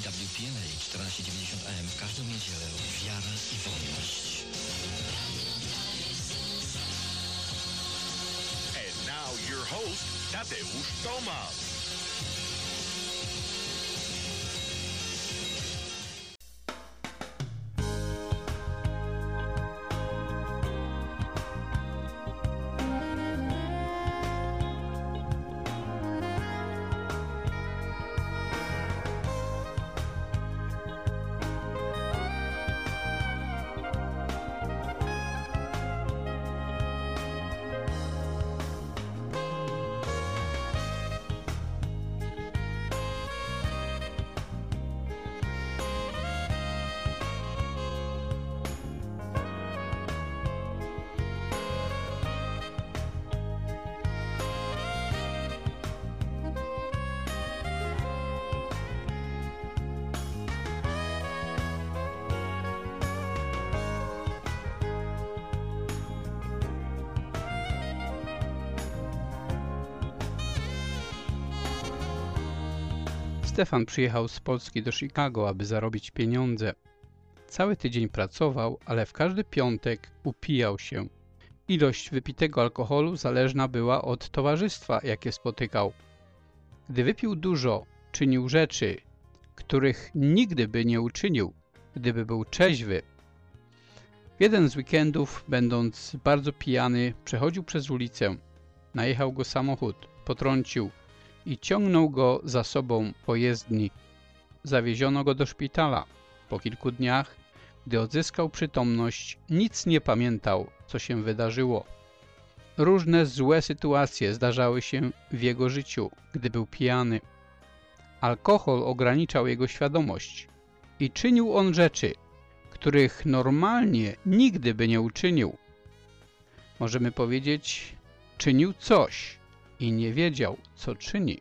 EWTN 1490 AM w każdą niedzielę. Wiara i wolność. And now your host, Tadeusz Tomasz. Stefan przyjechał z Polski do Chicago, aby zarobić pieniądze. Cały tydzień pracował, ale w każdy piątek upijał się. Ilość wypitego alkoholu zależna była od towarzystwa, jakie spotykał. Gdy wypił dużo, czynił rzeczy, których nigdy by nie uczynił, gdyby był trzeźwy. W jeden z weekendów, będąc bardzo pijany, przechodził przez ulicę. Najechał go samochód, potrącił i ciągnął go za sobą po jezdni. Zawieziono go do szpitala. Po kilku dniach, gdy odzyskał przytomność, nic nie pamiętał, co się wydarzyło. Różne złe sytuacje zdarzały się w jego życiu, gdy był pijany. Alkohol ograniczał jego świadomość i czynił on rzeczy, których normalnie nigdy by nie uczynił. Możemy powiedzieć, czynił coś i nie wiedział, co czyni.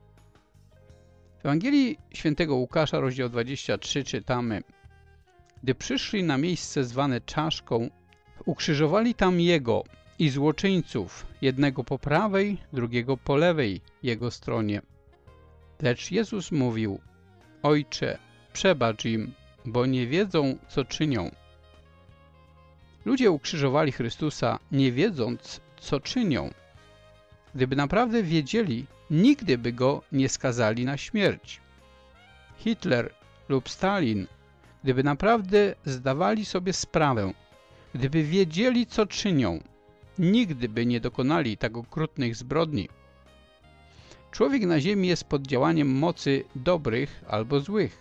W Ewangelii Świętego Łukasza, rozdział 23, czytamy: Gdy przyszli na miejsce zwane Czaszką, ukrzyżowali tam Jego i złoczyńców, jednego po prawej, drugiego po lewej Jego stronie. Lecz Jezus mówił: Ojcze, przebacz im, bo nie wiedzą, co czynią. Ludzie ukrzyżowali Chrystusa, nie wiedząc, co czynią. Gdyby naprawdę wiedzieli, nigdy by Go nie skazali na śmierć. Hitler lub Stalin, gdyby naprawdę zdawali sobie sprawę, gdyby wiedzieli, co czynią, nigdy by nie dokonali tak okrutnych zbrodni. Człowiek na ziemi jest pod działaniem mocy dobrych albo złych.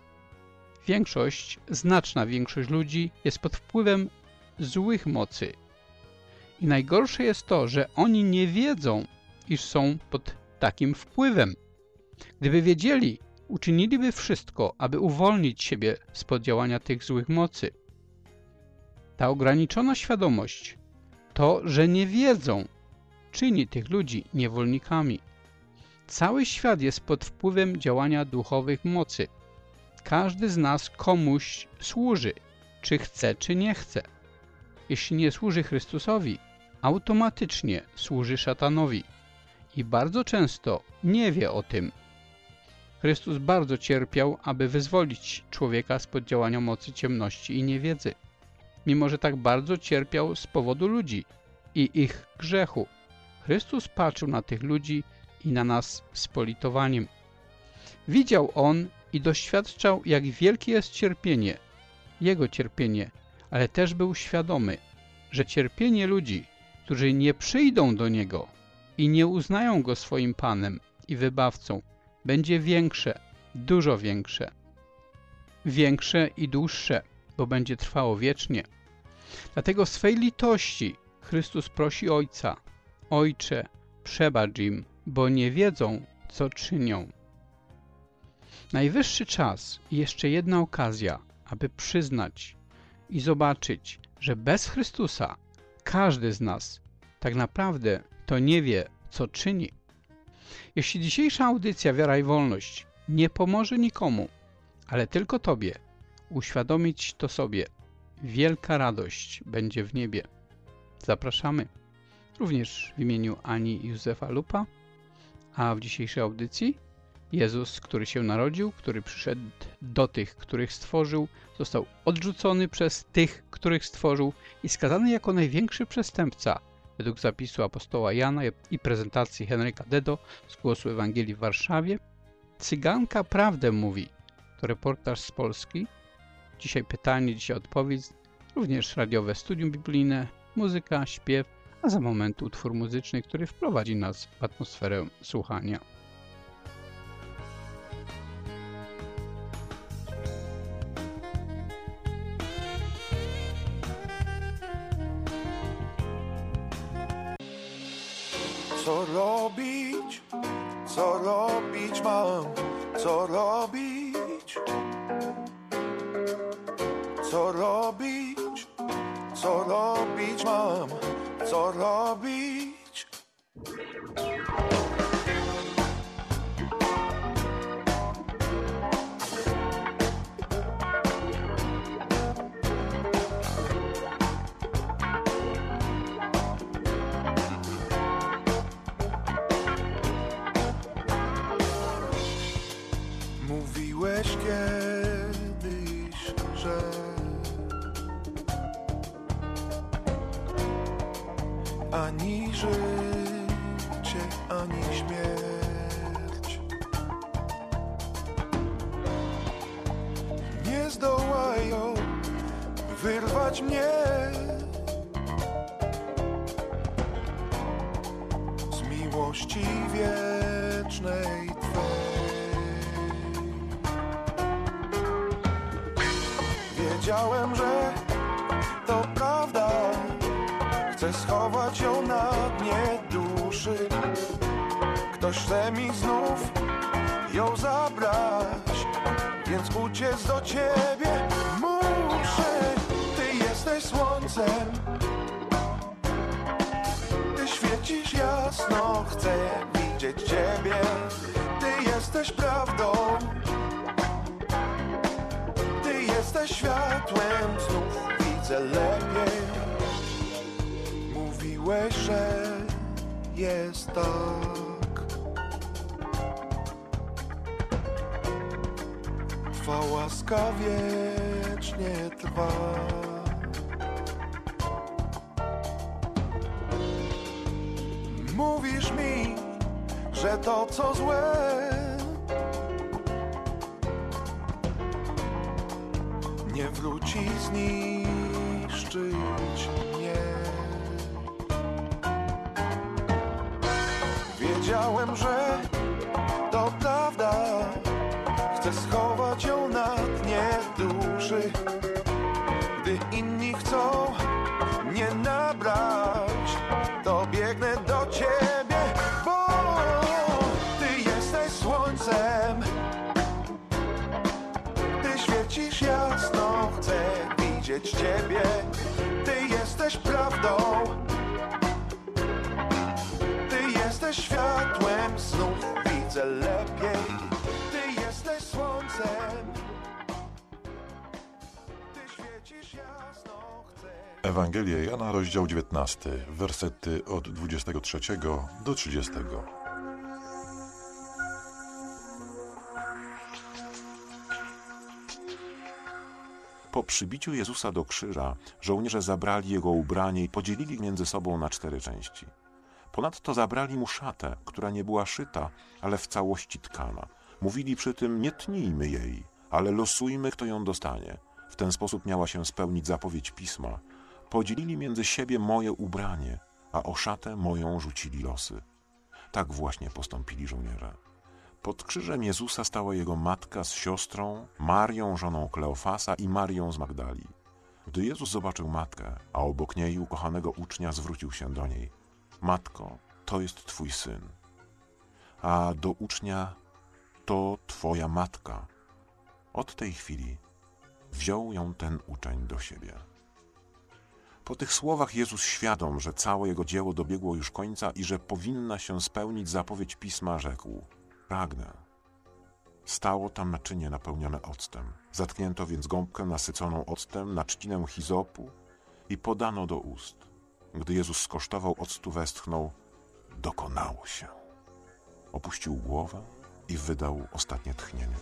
Znaczna większość ludzi jest pod wpływem złych mocy. I najgorsze jest to, że oni nie wiedzą, iż są pod takim wpływem. Gdyby wiedzieli, uczyniliby wszystko, aby uwolnić siebie spod działania tych złych mocy. Ta ograniczona świadomość, to, że nie wiedzą, czyni tych ludzi niewolnikami. Cały świat jest pod wpływem działania duchowych mocy. Każdy z nas komuś służy, czy chce, czy nie chce. Jeśli nie służy Chrystusowi, automatycznie służy szatanowi. I bardzo często nie wie o tym. Chrystus bardzo cierpiał, aby wyzwolić człowieka spod działania mocy ciemności i niewiedzy. Mimo że tak bardzo cierpiał z powodu ludzi i ich grzechu, Chrystus patrzył na tych ludzi i na nas z politowaniem. Widział On i doświadczał, jak wielkie jest cierpienie, Jego cierpienie, ale też był świadomy, że cierpienie ludzi, którzy nie przyjdą do Niego i nie uznają Go swoim Panem i Wybawcą, będzie większe, dużo większe. Większe i dłuższe, bo będzie trwało wiecznie. Dlatego w swej litości Chrystus prosi Ojca: Ojcze, przebacz im, bo nie wiedzą, co czynią. Najwyższy czas i jeszcze jedna okazja, aby przyznać i zobaczyć, że bez Chrystusa każdy z nas tak naprawdę to nie wie, co czyni. Jeśli dzisiejsza audycja Wiara i Wolność nie pomoże nikomu, ale tylko Tobie, uświadomić to sobie, wielka radość będzie w niebie. Zapraszamy również w imieniu Ani i Józefa Lupa, a w dzisiejszej audycji Jezus, który się narodził, który przyszedł do tych, których stworzył, został odrzucony przez tych, których stworzył i skazany jako największy przestępca. Według zapisu apostoła Jana i prezentacji Henryka Dedo z Głosu Ewangelii w Warszawie, Cyganka prawdę mówi. To reportaż z Polski. Dzisiaj pytanie, dzisiaj odpowiedź. Również radiowe studium biblijne, muzyka, śpiew, a za moment utwór muzyczny, który wprowadzi nas w atmosferę słuchania. Co robić mam, co robić, co robić mam, co robić. Mówiłeś kiedyś, że ani życie, ani śmierć nie zdołają wyrwać mnie z miłości wiecznej Twej. Wiedziałem, że to prawda, chcę schować ją na dnie duszy. Ktoś chce mi znów ją zabrać, więc uciec do Ciebie muszę. Ty jesteś słońcem, Ty świecisz jasno, chcę widzieć Ciebie. Ty jesteś prawdą, Ty jesteś światłem, znów widzę lepiej. Mówiłeś, że jest tak. Twa łaska wiecznie trwa. Mówisz mi, że to co złe nie wróci zniszczyć mnie. Wiedziałem, że to prawda, chcę schować ją na dnie duszy. Gdy inni chcą mnie nabrać, to biegnę do Ciebie, bo Ty jesteś słońcem, Ty świecisz jasno, chcę widzieć Ciebie. Ty jesteś prawdą, Ty jesteś światłem, znów widzę lepiej. Ty jesteś słońcem, Ty świecisz jasno, chcę... Ewangelia Jana, rozdział 19, wersety od 23 do 30. Po przybiciu Jezusa do krzyża żołnierze zabrali Jego ubranie i podzielili między sobą na 4 części. Ponadto zabrali mu szatę, która nie była szyta, ale w całości tkana. Mówili przy tym: nie tnijmy jej, ale losujmy, kto ją dostanie. W ten sposób miała się spełnić zapowiedź Pisma. Podzielili między siebie moje ubranie, a o szatę moją rzucili losy. Tak właśnie postąpili żołnierze. Pod krzyżem Jezusa stała jego matka z siostrą, Marią, żoną Kleofasa, i Marią z Magdali. Gdy Jezus zobaczył matkę, a obok niej ukochanego ucznia, zwrócił się do niej: Matko, to jest Twój syn. A do ucznia: to Twoja matka. Od tej chwili wziął ją ten uczeń do siebie. Po tych słowach Jezus, świadom, że całe Jego dzieło dobiegło już końca i że powinna się spełnić zapowiedź Pisma, rzekł: pragnę. Stało tam naczynie napełnione octem. Zatknięto więc gąbkę nasyconą octem na trzcinę hizopu i podano do ust. Gdy Jezus skosztował octu, westchnął: dokonało się. Opuścił głowę i wydał ostatnie tchnienie.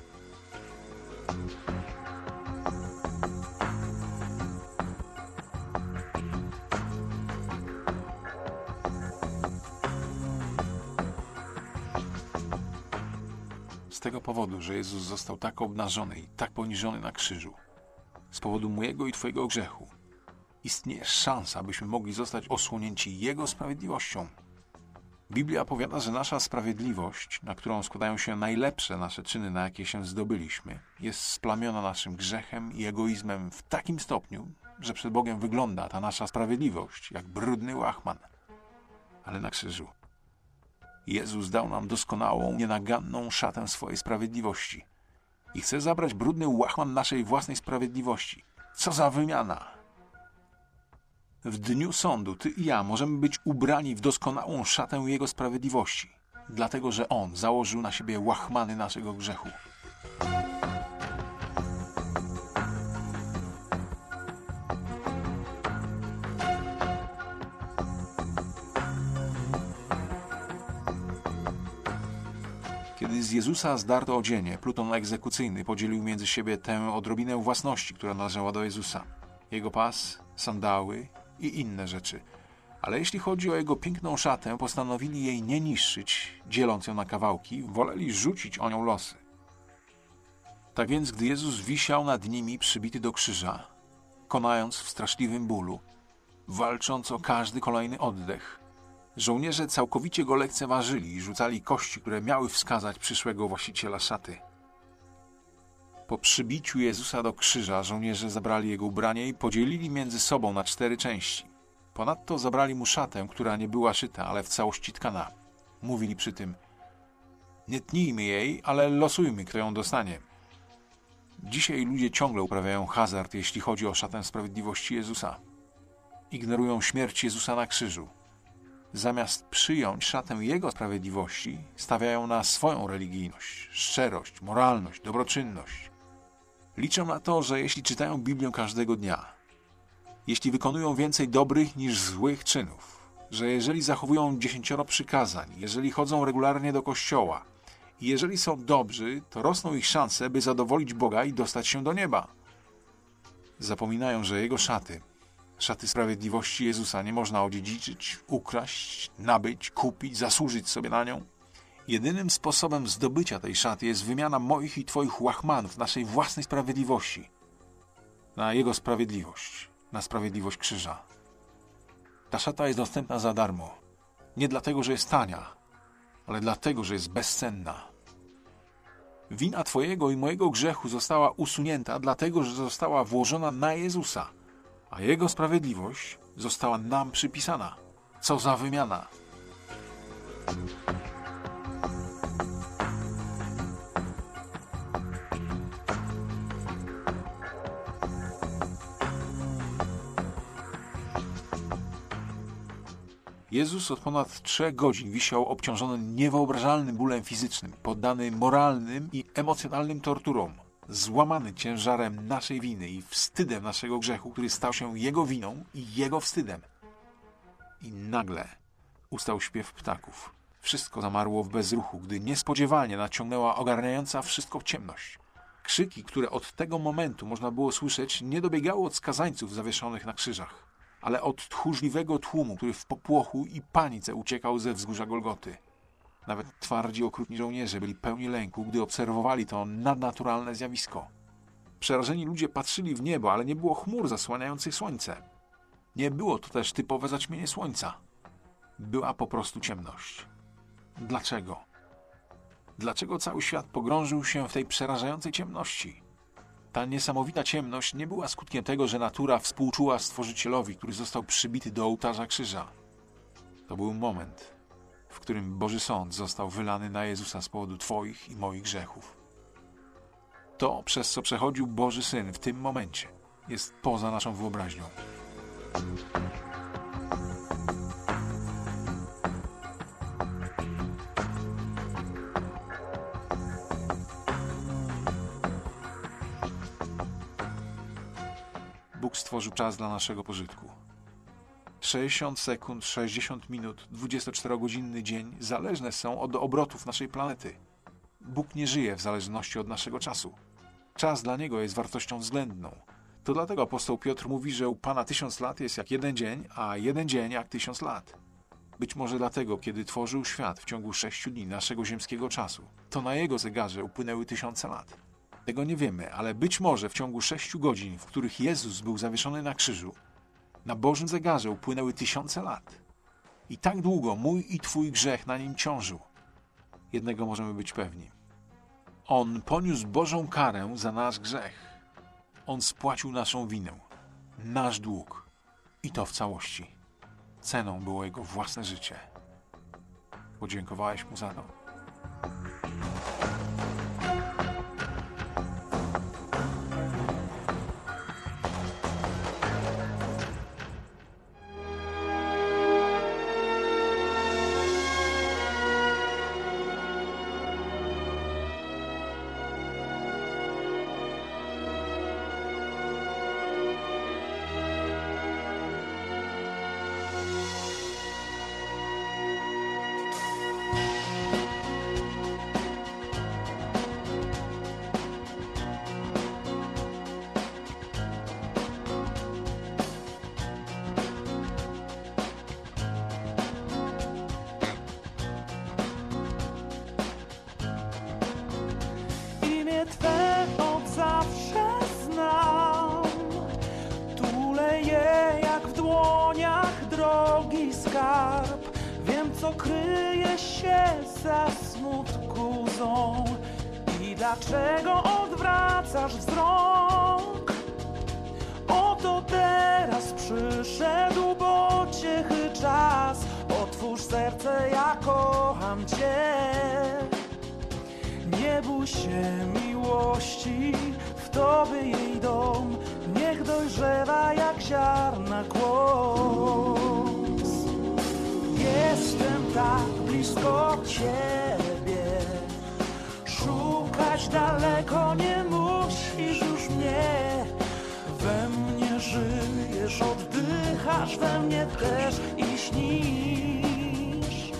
Z tego powodu, że Jezus został tak obnażony i tak poniżony na krzyżu, z powodu mojego i Twojego grzechu, istnieje szansa, abyśmy mogli zostać osłonięci Jego sprawiedliwością. Biblia powiada, że nasza sprawiedliwość, na którą składają się najlepsze nasze czyny, na jakie się zdobyliśmy, jest splamiona naszym grzechem i egoizmem w takim stopniu, że przed Bogiem wygląda ta nasza sprawiedliwość jak brudny łachman. Ale na krzyżu Jezus dał nam doskonałą, nienaganną szatę swojej sprawiedliwości i chce zabrać brudny łachman naszej własnej sprawiedliwości. Co za wymiana! W dniu sądu Ty i ja możemy być ubrani w doskonałą szatę Jego sprawiedliwości, dlatego że On założył na siebie łachmany naszego grzechu. Kiedy z Jezusa zdarto odzienie, pluton egzekucyjny podzielił między siebie tę odrobinę własności, która należała do Jezusa. Jego pas, sandały i inne rzeczy. Ale jeśli chodzi o jego piękną szatę, postanowili jej nie niszczyć, dzieląc ją na kawałki, woleli rzucić o nią losy. Tak więc, gdy Jezus wisiał nad nimi przybity do krzyża, konając w straszliwym bólu, walcząc o każdy kolejny oddech, żołnierze całkowicie go lekceważyli i rzucali kości, które miały wskazać przyszłego właściciela szaty. Po przybiciu Jezusa do krzyża żołnierze zabrali jego ubranie i podzielili między sobą na 4 części. Ponadto zabrali mu szatę, która nie była szyta, ale w całości tkana. Mówili przy tym: nie tnijmy jej, ale losujmy, kto ją dostanie. Dzisiaj ludzie ciągle uprawiają hazard, jeśli chodzi o szatę sprawiedliwości Jezusa. Ignorują śmierć Jezusa na krzyżu. Zamiast przyjąć szatę Jego sprawiedliwości, stawiają na swoją religijność, szczerość, moralność, dobroczynność. Liczą na to, że jeśli czytają Biblię każdego dnia, jeśli wykonują więcej dobrych niż złych czynów, że jeżeli zachowują 10 przykazań, jeżeli chodzą regularnie do kościoła i jeżeli są dobrzy, to rosną ich szanse, by zadowolić Boga i dostać się do nieba. Zapominają, że Jego szaty sprawiedliwości Jezusa nie można odziedziczyć, ukraść, nabyć, kupić, zasłużyć sobie na nią. Jedynym sposobem zdobycia tej szaty jest wymiana moich i Twoich łachmanów, naszej własnej sprawiedliwości, na Jego sprawiedliwość, na sprawiedliwość krzyża. Ta szata jest dostępna za darmo. Nie dlatego, że jest tania, ale dlatego, że jest bezcenna. Wina Twojego i mojego grzechu została usunięta, dlatego, że została włożona na Jezusa, a Jego sprawiedliwość została nam przypisana. Co za wymiana! Jezus od ponad 3 godzin wisiał obciążony niewyobrażalnym bólem fizycznym, poddany moralnym i emocjonalnym torturom, złamany ciężarem naszej winy i wstydem naszego grzechu, który stał się Jego winą i Jego wstydem. I nagle ustał śpiew ptaków. Wszystko zamarło w bezruchu, gdy niespodziewanie naciągnęła ogarniająca wszystko ciemność. Krzyki, które od tego momentu można było słyszeć, nie dobiegały od skazańców zawieszonych na krzyżach, ale od tchórzliwego tłumu, który w popłochu i panice uciekał ze wzgórza Golgoty. Nawet twardzi, okrutni żołnierze byli pełni lęku, gdy obserwowali to nadnaturalne zjawisko. Przerażeni ludzie patrzyli w niebo, ale nie było chmur zasłaniających słońce. Nie było to też typowe zaćmienie słońca. Była po prostu ciemność. Dlaczego? Dlaczego cały świat pogrążył się w tej przerażającej ciemności? Ta niesamowita ciemność nie była skutkiem tego, że natura współczuła Stworzycielowi, który został przybity do ołtarza krzyża. To był moment, w którym Boży Sąd został wylany na Jezusa z powodu Twoich i moich grzechów. To, przez co przechodził Boży Syn w tym momencie, jest poza naszą wyobraźnią. Bóg stworzył czas dla naszego pożytku. 60 sekund, 60 minut, 24-godzinny dzień zależne są od obrotów naszej planety. Bóg nie żyje w zależności od naszego czasu. Czas dla Niego jest wartością względną. To dlatego apostoł Piotr mówi, że u Pana 1000 lat jest jak jeden dzień, a jeden dzień jak 1000 lat. Być może dlatego, kiedy tworzył świat w ciągu 6 dni naszego ziemskiego czasu, to na Jego zegarze upłynęły 1000 lat. Tego nie wiemy, ale być może w ciągu 6 godzin, w których Jezus był zawieszony na krzyżu, na Bożym zegarze upłynęły 1000 lat. I tak długo mój i Twój grzech na nim ciążył. Jednego możemy być pewni. On poniósł Bożą karę za nasz grzech. On spłacił naszą winę, nasz dług. I to w całości. Ceną było Jego własne życie. Podziękowałeś Mu za to? Twe od zawsze znam, tuleje jak w dłoniach drogi skarb. Wiem, co kryje się za smutku łzą i dlaczego odwracasz wzrok. Oto teraz przyszedł pociechy czas, otwórz serce, ja kocham Cię. Nie bój się miłości, w Tobie jej dom, niech dojrzewa jak ziarna głos. Jestem tak blisko Ciebie, szukać daleko nie musisz już mnie. We mnie żyjesz, oddychasz, we mnie też i śnisz.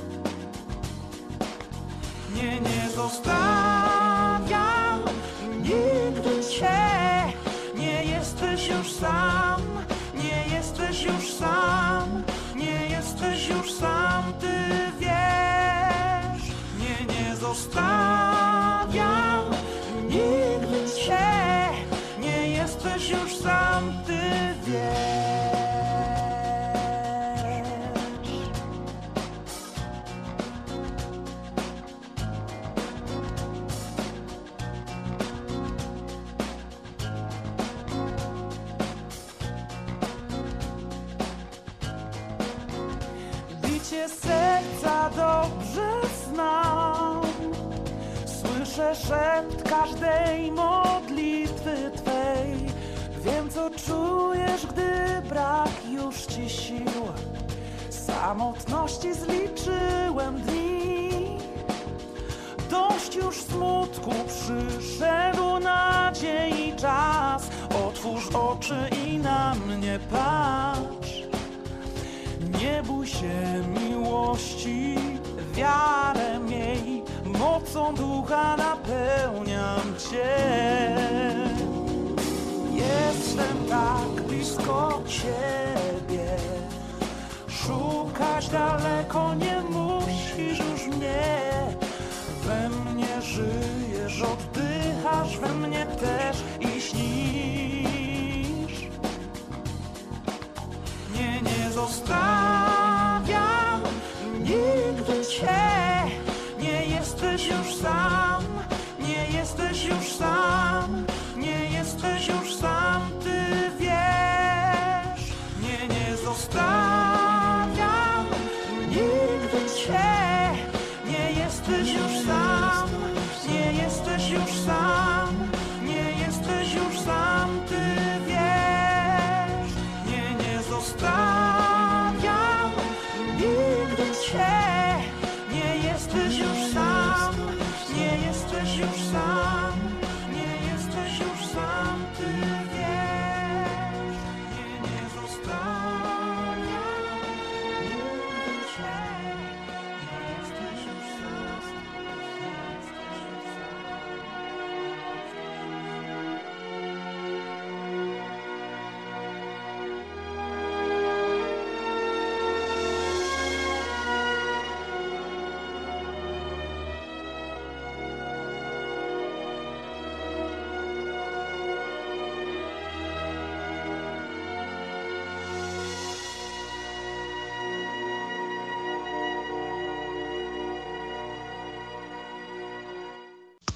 Nie zostawiam nigdy Cię. Nie jesteś już sam, nie jesteś już sam, nie jesteś już sam, Ty wiesz. Nie zostawiam nigdy Cię. Nie jesteś już sam, Ty wiesz. Bicie serca dobrze znam, słyszę szept każdej modlitwy Twej. Wiem, co czujesz, gdy brak już Ci sił. Samotności zliczyłem dni, dość już smutku, przyszedł nadziei czas. Otwórz oczy i na mnie patrz. Nie bój się miłości, wiarę miej, mocą ducha napełniam Cię. Jestem tak blisko Ciebie, szukać daleko nie musisz już mnie. We mnie żyjesz, oddychasz, we mnie też i śnisz. Nie zostawiam nigdy Cię. Nie jesteś już sam, nie jesteś już sam, nie jesteś już sam, Ty wiesz. Nie zostawiam nigdy Cię. Nie jesteś już sam, nie jesteś już sam, nie jesteś już sam, Ty wiesz. Nie zostawiam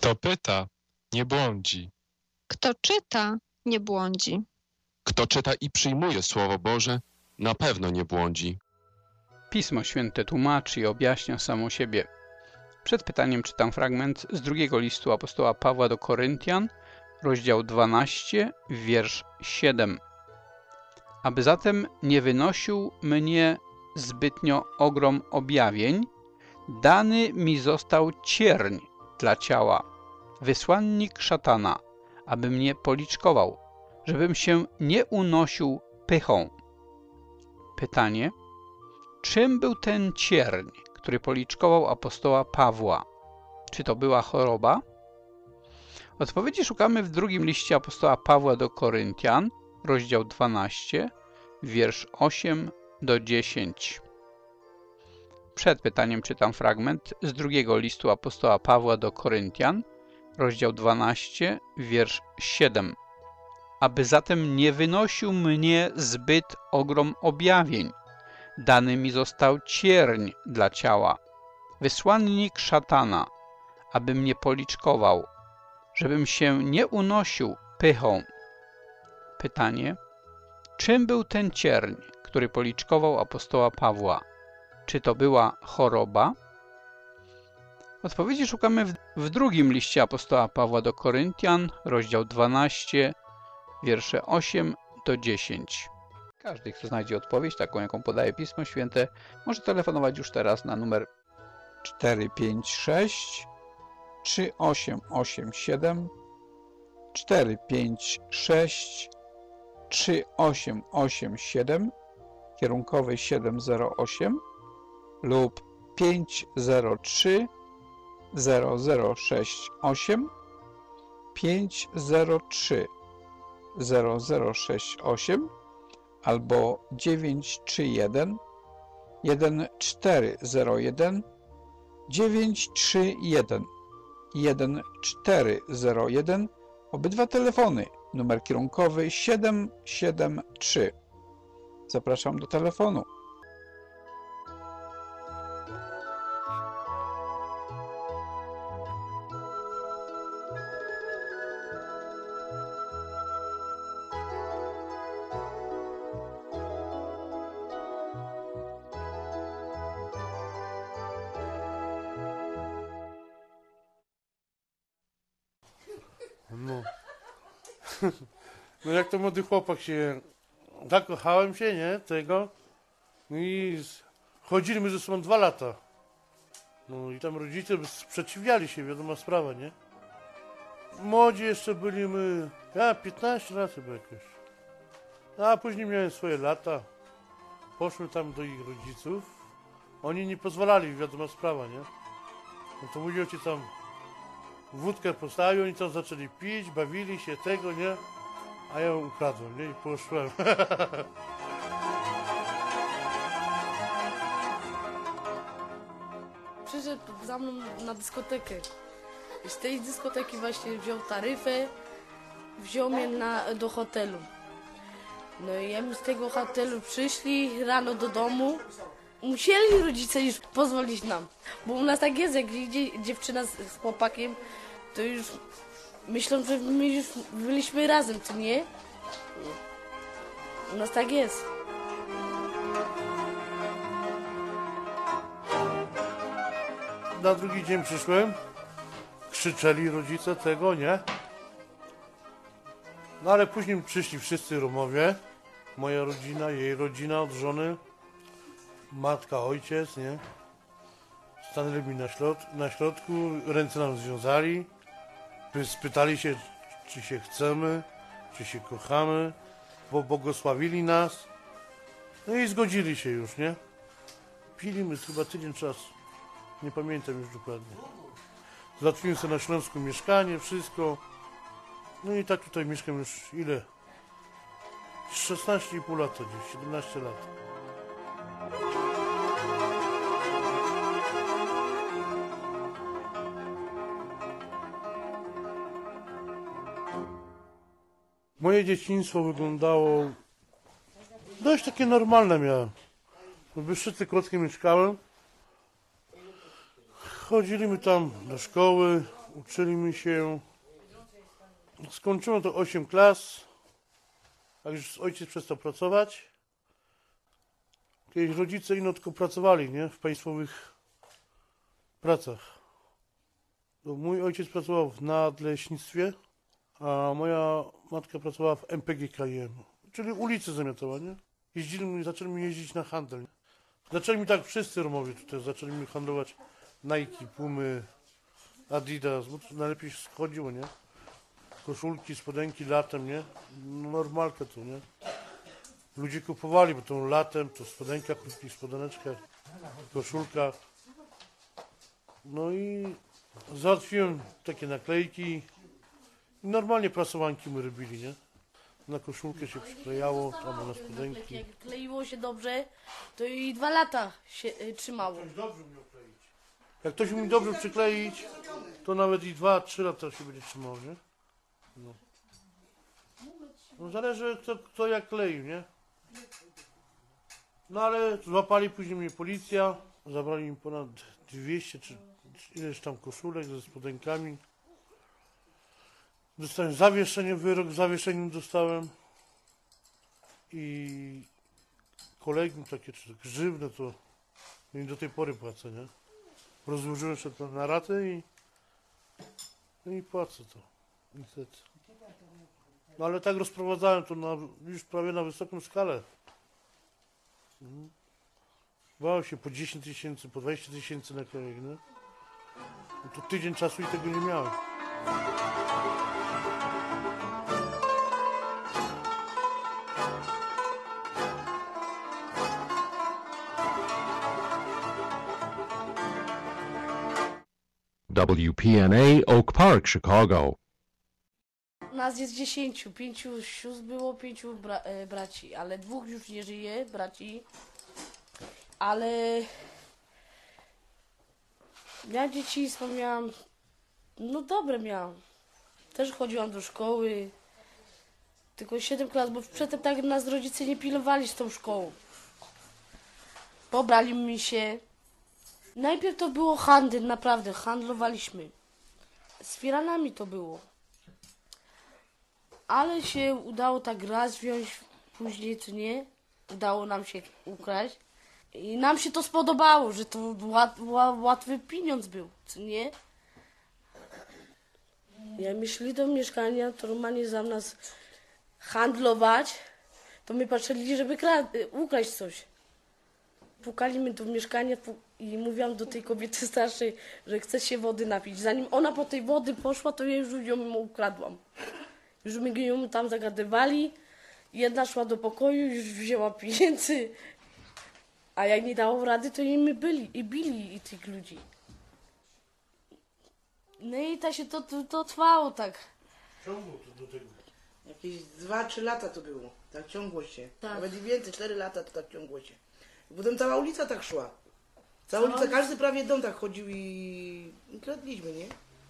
Kto pyta, nie błądzi. Kto czyta, nie błądzi. Kto czyta i przyjmuje Słowo Boże, na pewno nie błądzi. Pismo Święte tłumaczy i objaśnia samo siebie. Przed pytaniem czytam fragment z drugiego listu apostoła Pawła do Koryntian, rozdział 12, wiersz 7. Aby zatem nie wynosił mnie zbytnio ogrom objawień, dany mi został cierń dla ciała, wysłannik szatana, aby mnie policzkował, żebym się nie unosił pychą. Pytanie: czym był ten cierń, który policzkował apostoła Pawła? Czy to była choroba? Odpowiedzi szukamy w drugim liście apostoła Pawła do Koryntian, rozdział 12, wiersz 8 do 10. Przed pytaniem czytam fragment z drugiego listu apostoła Pawła do Koryntian, rozdział 12, wiersz 7. Aby zatem nie wynosił mnie zbyt ogrom objawień, dany mi został cierń dla ciała, wysłannik szatana, aby mnie policzkował, żebym się nie unosił pychą. Pytanie: czym był ten cierń, który policzkował apostoła Pawła? Czy to była choroba? Odpowiedzi szukamy w drugim liście apostoła Pawła do Koryntian, rozdział 12, wiersze 8 do 10. Każdy, kto znajdzie odpowiedź, taką jaką podaje Pismo Święte, może telefonować już teraz na numer 456 3887 456 3887, kierunkowy 708 lub 503 0068 503 0068 albo 931 1401 931 1401. Obydwa telefony, numer kierunkowy 773. Zapraszam do telefonu. No jak to młody chłopak się, zakochałem się, nie, tego, no i chodziliśmy ze sobą 2 lata. No i tam rodzice sprzeciwiali się, wiadoma sprawa, nie. Młodzi jeszcze byliśmy, ja 15 lat chyba jakoś. A później miałem swoje lata, poszły tam do ich rodziców, oni nie pozwalali, wiadoma sprawa, nie. No to mój ojciec tam wódkę postawił, oni tam zaczęli pić, bawili się tego, nie? A ja ją ukradłem, nie? I poszłem. Przyszedł za mną na dyskotekę. I z tej dyskoteki właśnie wziął taryfę, wziął mnie do hotelu. No i jak z tego hotelu przyszli rano do domu, musieli rodzice już pozwolić nam. Bo u nas tak jest, jak idzie dziewczyna z chłopakiem, to już myślą, że my już byliśmy razem, czy nie? U nas tak jest. Na drugi dzień przyszłem, krzyczeli rodzice tego, nie? No ale później przyszli wszyscy Romowie, moja rodzina, jej rodzina od żony, matka, ojciec, nie? Stanęli mi na środku, ręce nam związali, spytali się, czy się chcemy, czy się kochamy, bo błogosławili nas, no i zgodzili się już, nie? Piliśmy chyba tydzień czasu, nie pamiętam już dokładnie. Załatwiłem sobie na Śląsku mieszkanie, wszystko, no i tak tutaj mieszkam już ile? 16,5 lata gdzieś, 17 lat. Moje dzieciństwo wyglądało dość takie normalne miałem. W Bystrzycy Kłodzkiej mieszkałem. Chodziliśmy tam do szkoły, Uczyliśmy się, skończyłem to 8 klas, jak już ojciec przestał pracować. Kiedyś rodzice ino tylko pracowali, nie? W państwowych pracach. Mój ojciec pracował w nadleśnictwie, a moja matka pracowała w MPGKiM, czyli ulicy zamiatała, nie? Zaczęli mi jeździć na handel. Nie? Zaczęli mi tak wszyscy Romowie tutaj, zaczęli mi handlować Nike, Pumy, Adidas, bo to najlepiej się schodziło, nie? Koszulki, spodenki latem, nie? No, normalkę to, nie? Ludzie kupowali, bo to latem, to w spodenkach, krótkich spodeneczkach, koszulkach. No i załatwiłem takie naklejki i normalnie prasowanki my robili, nie? Na koszulkę się przyklejało, albo na spodenki. Jak kleiło się dobrze, to i 2 lata się trzymało. Jak ktoś umie dobrze przykleić, to nawet i 2-3 lata się będzie trzymało, nie? No. No zależy kto jak kleił, nie? No ale złapali później mnie policja, zabrali mi ponad 200 czy ileś tam koszulek ze spodenkami. Dostałem zawieszenie, wyrok w zawieszeniu dostałem i kolegium takie czy grzywne to i do tej pory płacę, nie? Rozłożyłem się to na raty i płacę to. Niestety. No ale tak rozprowadzałem to już prawie na wysoką skalę. Bałem się po 10 tysięcy, po 20 tysięcy naklejek, nie? No to tydzień czasu i tego nie miałem. WPNA Oak Park, Chicago. Nas jest 10, 5 sióstr było, 5 braci, ale 2 już nie żyje, braci. Ale ja dzieciństwo miałam, no dobre miałam. Też chodziłam do szkoły, tylko 7 klas, bo przedtem tak nas rodzice nie pilowali z tą szkołą. Pobrali mi się. Najpierw to było handel, naprawdę, handlowaliśmy. Z firanami to było. Ale się udało tak raz wziąć, później to nie. Udało nam się ukraść. I nam się to spodobało, że to łatwy pieniądz był, co nie? Jak my szli do mieszkania, to normalnie za nas handlować, to my patrzyli, żeby ukraść coś. Pukali my do mieszkania i mówiłam do tej kobiety starszej, że chce się wody napić. Zanim ona po tej wody poszła, to ja już ją ukradłam. Już my ją tam zagadywali. Jedna szła do pokoju, już wzięła pieniędzy. A jak nie dało rady, to my bili tych ludzi. No i tak się to trwało tak. Ciągło to do tego. Jakieś 2-3 lata to było. Tak ciągło się. Tak. Nawet i więcej, 4 lata to tak ciągło się. I potem cała ulica tak szła. Cała ulica, każdy prawie dom tak chodził i kradliśmy, nie?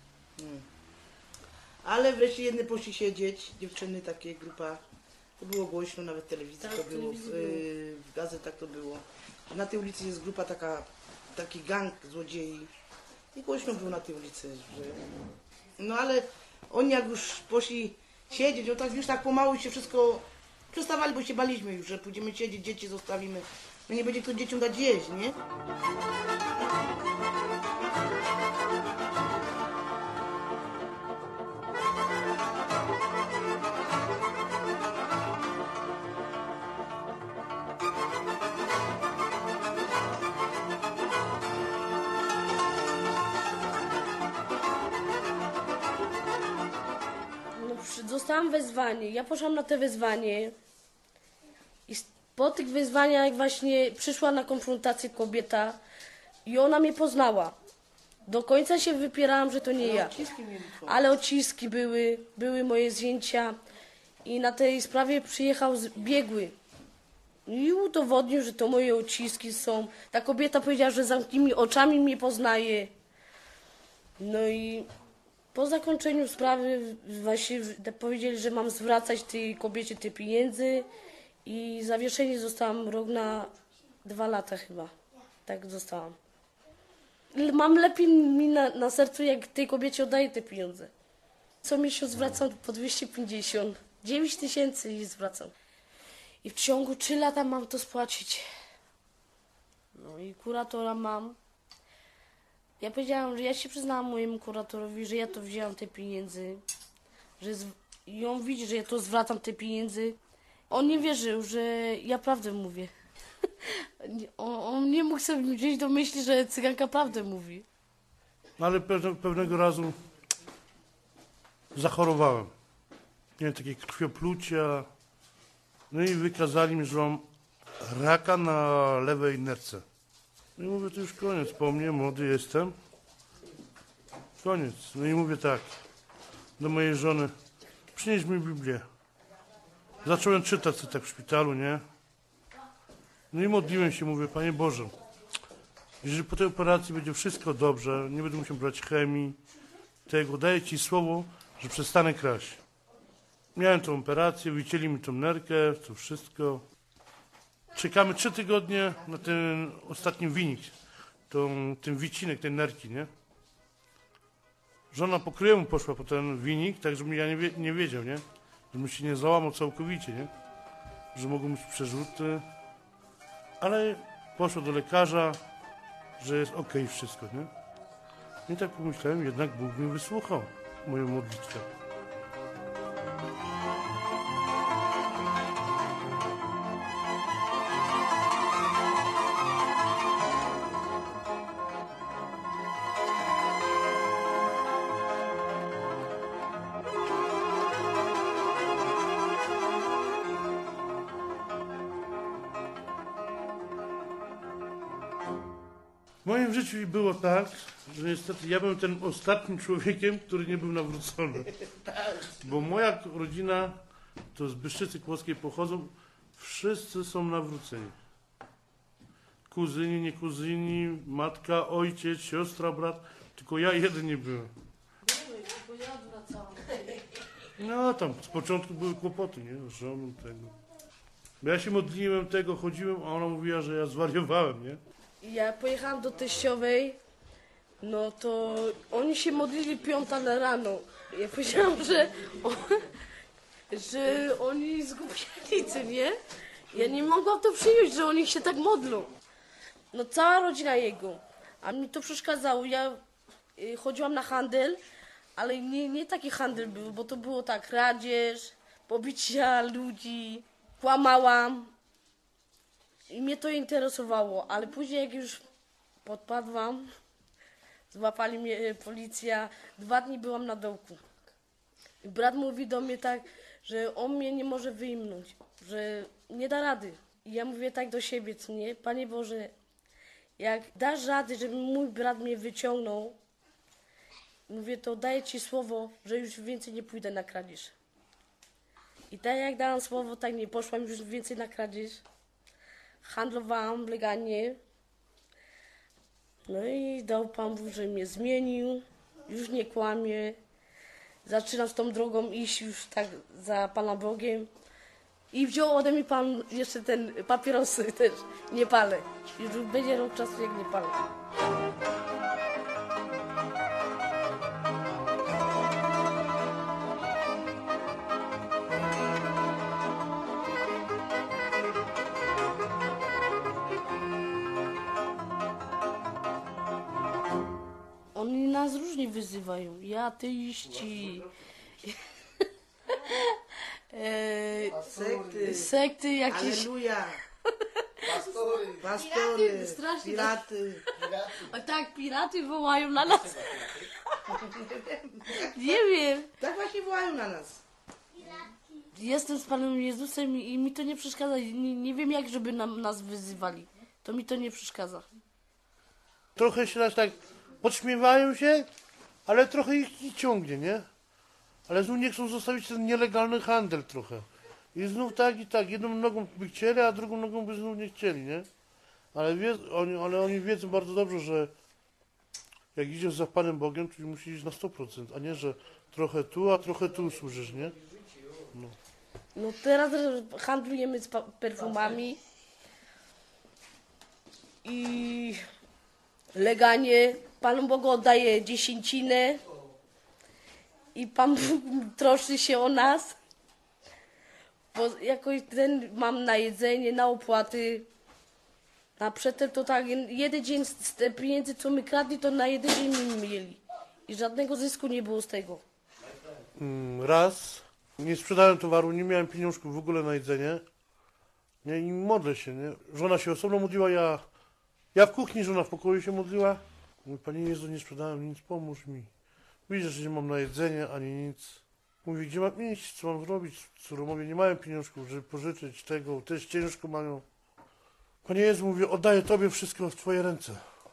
Ale wreszcie jedne poszli siedzieć, dziewczyny, takie grupa. To było głośno, nawet w telewizji Tak, to było, w gazetach to było. Na tej ulicy jest grupa taki gang złodziei. I głośno było na tej ulicy, że... No ale oni jak już poszli siedzieć, no tak już tak pomału się wszystko przestawali, bo się baliśmy już, że pójdziemy siedzieć, dzieci zostawimy. No nie będzie kto dzieciom dać jeść, nie? Dostałam wezwanie, ja poszłam na te wezwanie i po tych wezwaniach właśnie przyszła na konfrontację kobieta i ona mnie poznała. Do końca się wypierałam, że to nie ja. Ale odciski były moje zdjęcia i na tej sprawie przyjechał biegły i udowodnił, że to moje odciski są. Ta kobieta powiedziała, że zamkniętymi oczami mnie poznaje. No i po zakończeniu sprawy właśnie powiedzieli, że mam zwracać tej kobiecie te pieniędzy i zawieszenie zostałam rok na 2 lata chyba. Tak zostałam. mam lepiej mi na sercu, jak tej kobiecie oddaję te pieniądze. Co miesiąc zwracam po 250, 9 tysięcy i zwracam. I w ciągu 3 lata mam to spłacić. No i kuratora mam. Ja powiedziałam, że ja się przyznałam mojemu kuratorowi, że ja to wzięłam te pieniędzy. I on widzi, że ja to zwracam te pieniędzy. On nie wierzył, że ja prawdę mówię. On nie mógł sobie wziąć do myśli, że cyganka prawdę mówi. No ale pewnego razu zachorowałem. Miałem takie krwioplucia. No i wykazali mi, że mam raka na lewej nerce. No i mówię, to już koniec po mnie, młody jestem. Koniec. No i mówię tak do mojej żony, przynieś mi Biblię. Zacząłem czytać tak w szpitalu, nie? No i modliłem się, mówię, Panie Boże, jeżeli po tej operacji będzie wszystko dobrze, nie będę musiał brać chemii, tego, daję Ci słowo, że przestanę kraść. Miałem tą operację, wycięli mi tą nerkę, to wszystko. Czekamy 3 tygodnie na ten ostatni wynik, ten wycinek tej nerki, nie? Żona po kryjemu poszła po ten wynik, tak żebym ja nie wiedział, nie? Żebym się nie załamał całkowicie, nie? Że mogą być przerzuty. Ale poszła do lekarza, że jest okej wszystko, nie? I tak pomyślałem, jednak Bóg mi wysłuchał moją modlitwę. W moim życiu było tak, że niestety ja byłem tym ostatnim człowiekiem, który nie był nawrócony. Bo moja rodzina, to z Bystrzycy Kłodzkiej pochodzą, wszyscy są nawróceni. Kuzyni, nie kuzyni, matka, ojciec, siostra, brat, tylko ja jeden nie byłem. No tam z początku były kłopoty, nie? Z żoną tego. Bo ja się modliłem tego, chodziłem, a ona mówiła, że ja zwariowałem, nie? Ja pojechałam do teściowej, no to oni się modlili 5 rano. Ja powiedziałam, że oni zgubieni, co nie? Ja nie mogłam to przyjąć, że oni się tak modlą. No cała rodzina jego. A mi to przeszkadzało. Ja chodziłam na handel, ale nie taki handel był, bo to było tak, kradzież, pobicia ludzi, kłamałam. I mnie to interesowało, ale później jak już podpadłam, złapali mnie policja, 2 dni byłam na dołku. I brat mówi do mnie tak, że on mnie nie może wyjmnąć, że nie da rady. I ja mówię tak do siebie, co nie? Panie Boże, jak dasz rady, żeby mój brat mnie wyciągnął, mówię, to daję Ci słowo, że już więcej nie pójdę na kradzież. I tak jak dałam słowo, tak nie poszłam już więcej na kradzież. Handlowałam legalnie. No i dał Pan Bóg, że mnie zmienił. Już nie kłamie. Zaczynam z tą drogą iść już tak za Pana Bogiem. I wziął ode mnie Pan jeszcze ten papierosy też. Nie palę. Już będzie rok czasu, jak nie palę. Oni nas różnie wyzywają. Ja, ateiści. Sekty jakieś. Alleluja. Pastory, piraty. O tak, piraty wołają na nas. Nie wiem. Tak właśnie wołają na nas. Jestem z Panem Jezusem i mi to nie przeszkadza. Nie wiem jak, żeby nas wyzywali. To mi to nie przeszkadza. Trochę się nas tak podśmiewają się, ale trochę ich nie ciągnie, nie? Ale znów nie chcą zostawić ten nielegalny handel trochę. I znów tak i tak. Jedną nogą by chcieli, a drugą nogą by znów nie chcieli, nie? Ale oni wiedzą bardzo dobrze, że jak idziesz za Panem Bogiem, to musisz iść na 100%, a nie, że trochę tu, a trochę tu służysz, nie? No teraz handlujemy z perfumami i leganie. Panu Bogu oddaję dziesięcinę i Pan Bóg troszczy się o nas, bo jakoś mam na jedzenie, na opłaty. Na przetem to tak, jeden dzień z te pieniędzy, co my kradli, to na jeden dzień my mieli. I żadnego zysku nie było z tego. Raz nie sprzedałem towaru, nie miałem pieniążków w ogóle na jedzenie. Nie, i modlę się, nie? Żona się osobno modliła, ja w kuchni, żona w pokoju się modliła. Mówi, Panie Jezu, nie sprzedałem nic, pomóż mi. Widzisz, że nie mam na jedzenie, ani nic. Mówi, gdzie mam iść, co mam zrobić? Córo, mówię, nie mają pieniążków, żeby pożyczyć tego, też ciężko mają. Panie Jezu, mówię, oddaję Tobie wszystko w Twoje ręce.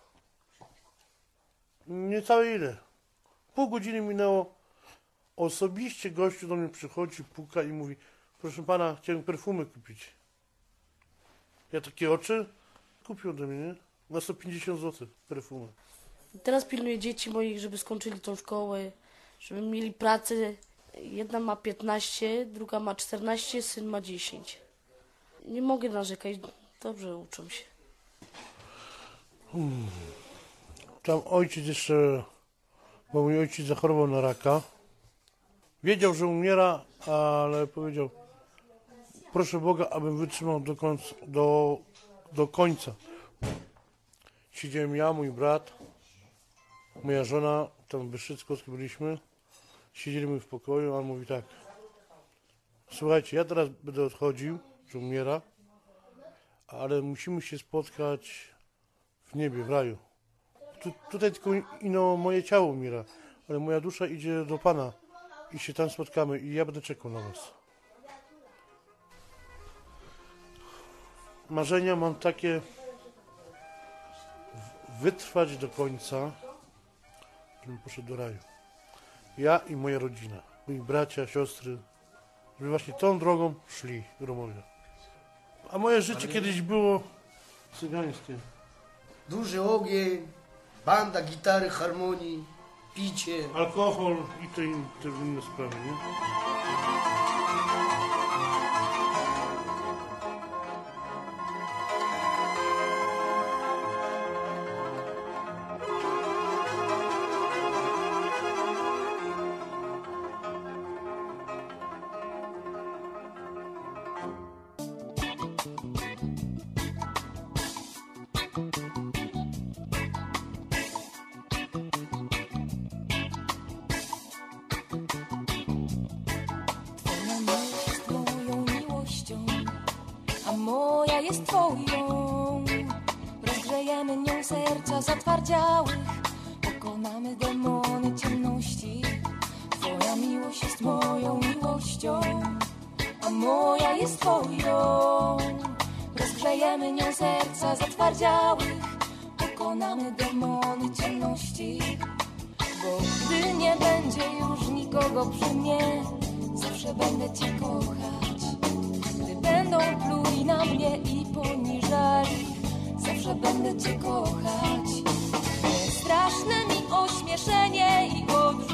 Niecałe ile. Pół godziny minęło. Osobiście gościu do mnie przychodzi, puka i mówi, proszę Pana, chciałem perfumy kupić. Ja takie oczy kupił ode mnie, nie? Na 150 zł perfumy. Teraz pilnuję dzieci moich, żeby skończyli tą szkołę, żeby mieli pracę. Jedna ma 15, druga ma 14, syn ma 10. Nie mogę narzekać, dobrze uczą się. Tam ojciec jeszcze, bo mój ojciec zachorował na raka. Wiedział, że umiera, ale powiedział, proszę Boga, abym wytrzymał do końca. Siedziałem ja, mój brat, moja żona, tam w Bystrzyckowskim byliśmy. Siedzieliśmy w pokoju, a on mówi tak, słuchajcie, ja teraz będę odchodził, że umiera, ale musimy się spotkać w niebie, w raju. Tutaj tylko moje ciało umiera, ale moja dusza idzie do Pana i się tam spotkamy i ja będę czekał na was. Marzenia mam takie, wytrwać do końca, żebym poszedł do raju. Ja i moja rodzina, moi bracia, siostry, żeby właśnie tą drogą szli Romowie. A moje życie kiedyś było cygańskie. Duży ogień, banda, gitary, harmonii, picie. Alkohol i te inne sprawy, nie? Moja jest Twoją, rozgrzejemy nią serca zatwardziałych, pokonamy demony ciemności. Twoja miłość jest moją miłością, a moja jest Twoją, rozgrzejemy nią serca zatwardziałych, pokonamy demony ciemności. Bo gdy nie będzie już nikogo przy mnie, zawsze będę Cię kochać. Będą pluli na mnie i poniżali, zawsze będę Cię kochać. Nie straszne mi ośmieszenie i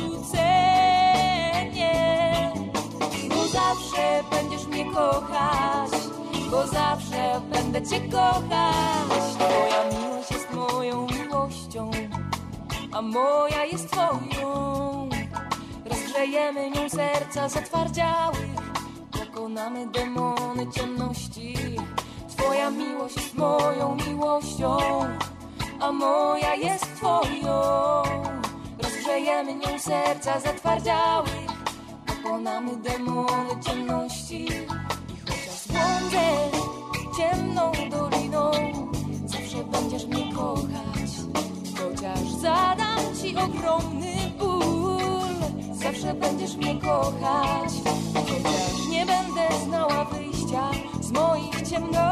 odrzucenie, bo zawsze będziesz mnie kochać, bo zawsze będę Cię kochać. Twoja miłość jest moją miłością, a moja jest Twoją. Rozgrzejemy nią serca zatwardziałych, pokonamy demony ciemności. Twoja miłość jest moją miłością, a moja jest Twoją. Rozgrzejemy nią serca zatwardziałych, pokonamy demony ciemności. I chociaż błądzę ciemną doliną, zawsze będziesz mnie kochać. Chociaż zadam Ci ogromny ból, zawsze będziesz mnie kochać. Chociaż nie będę znała wyjścia z moich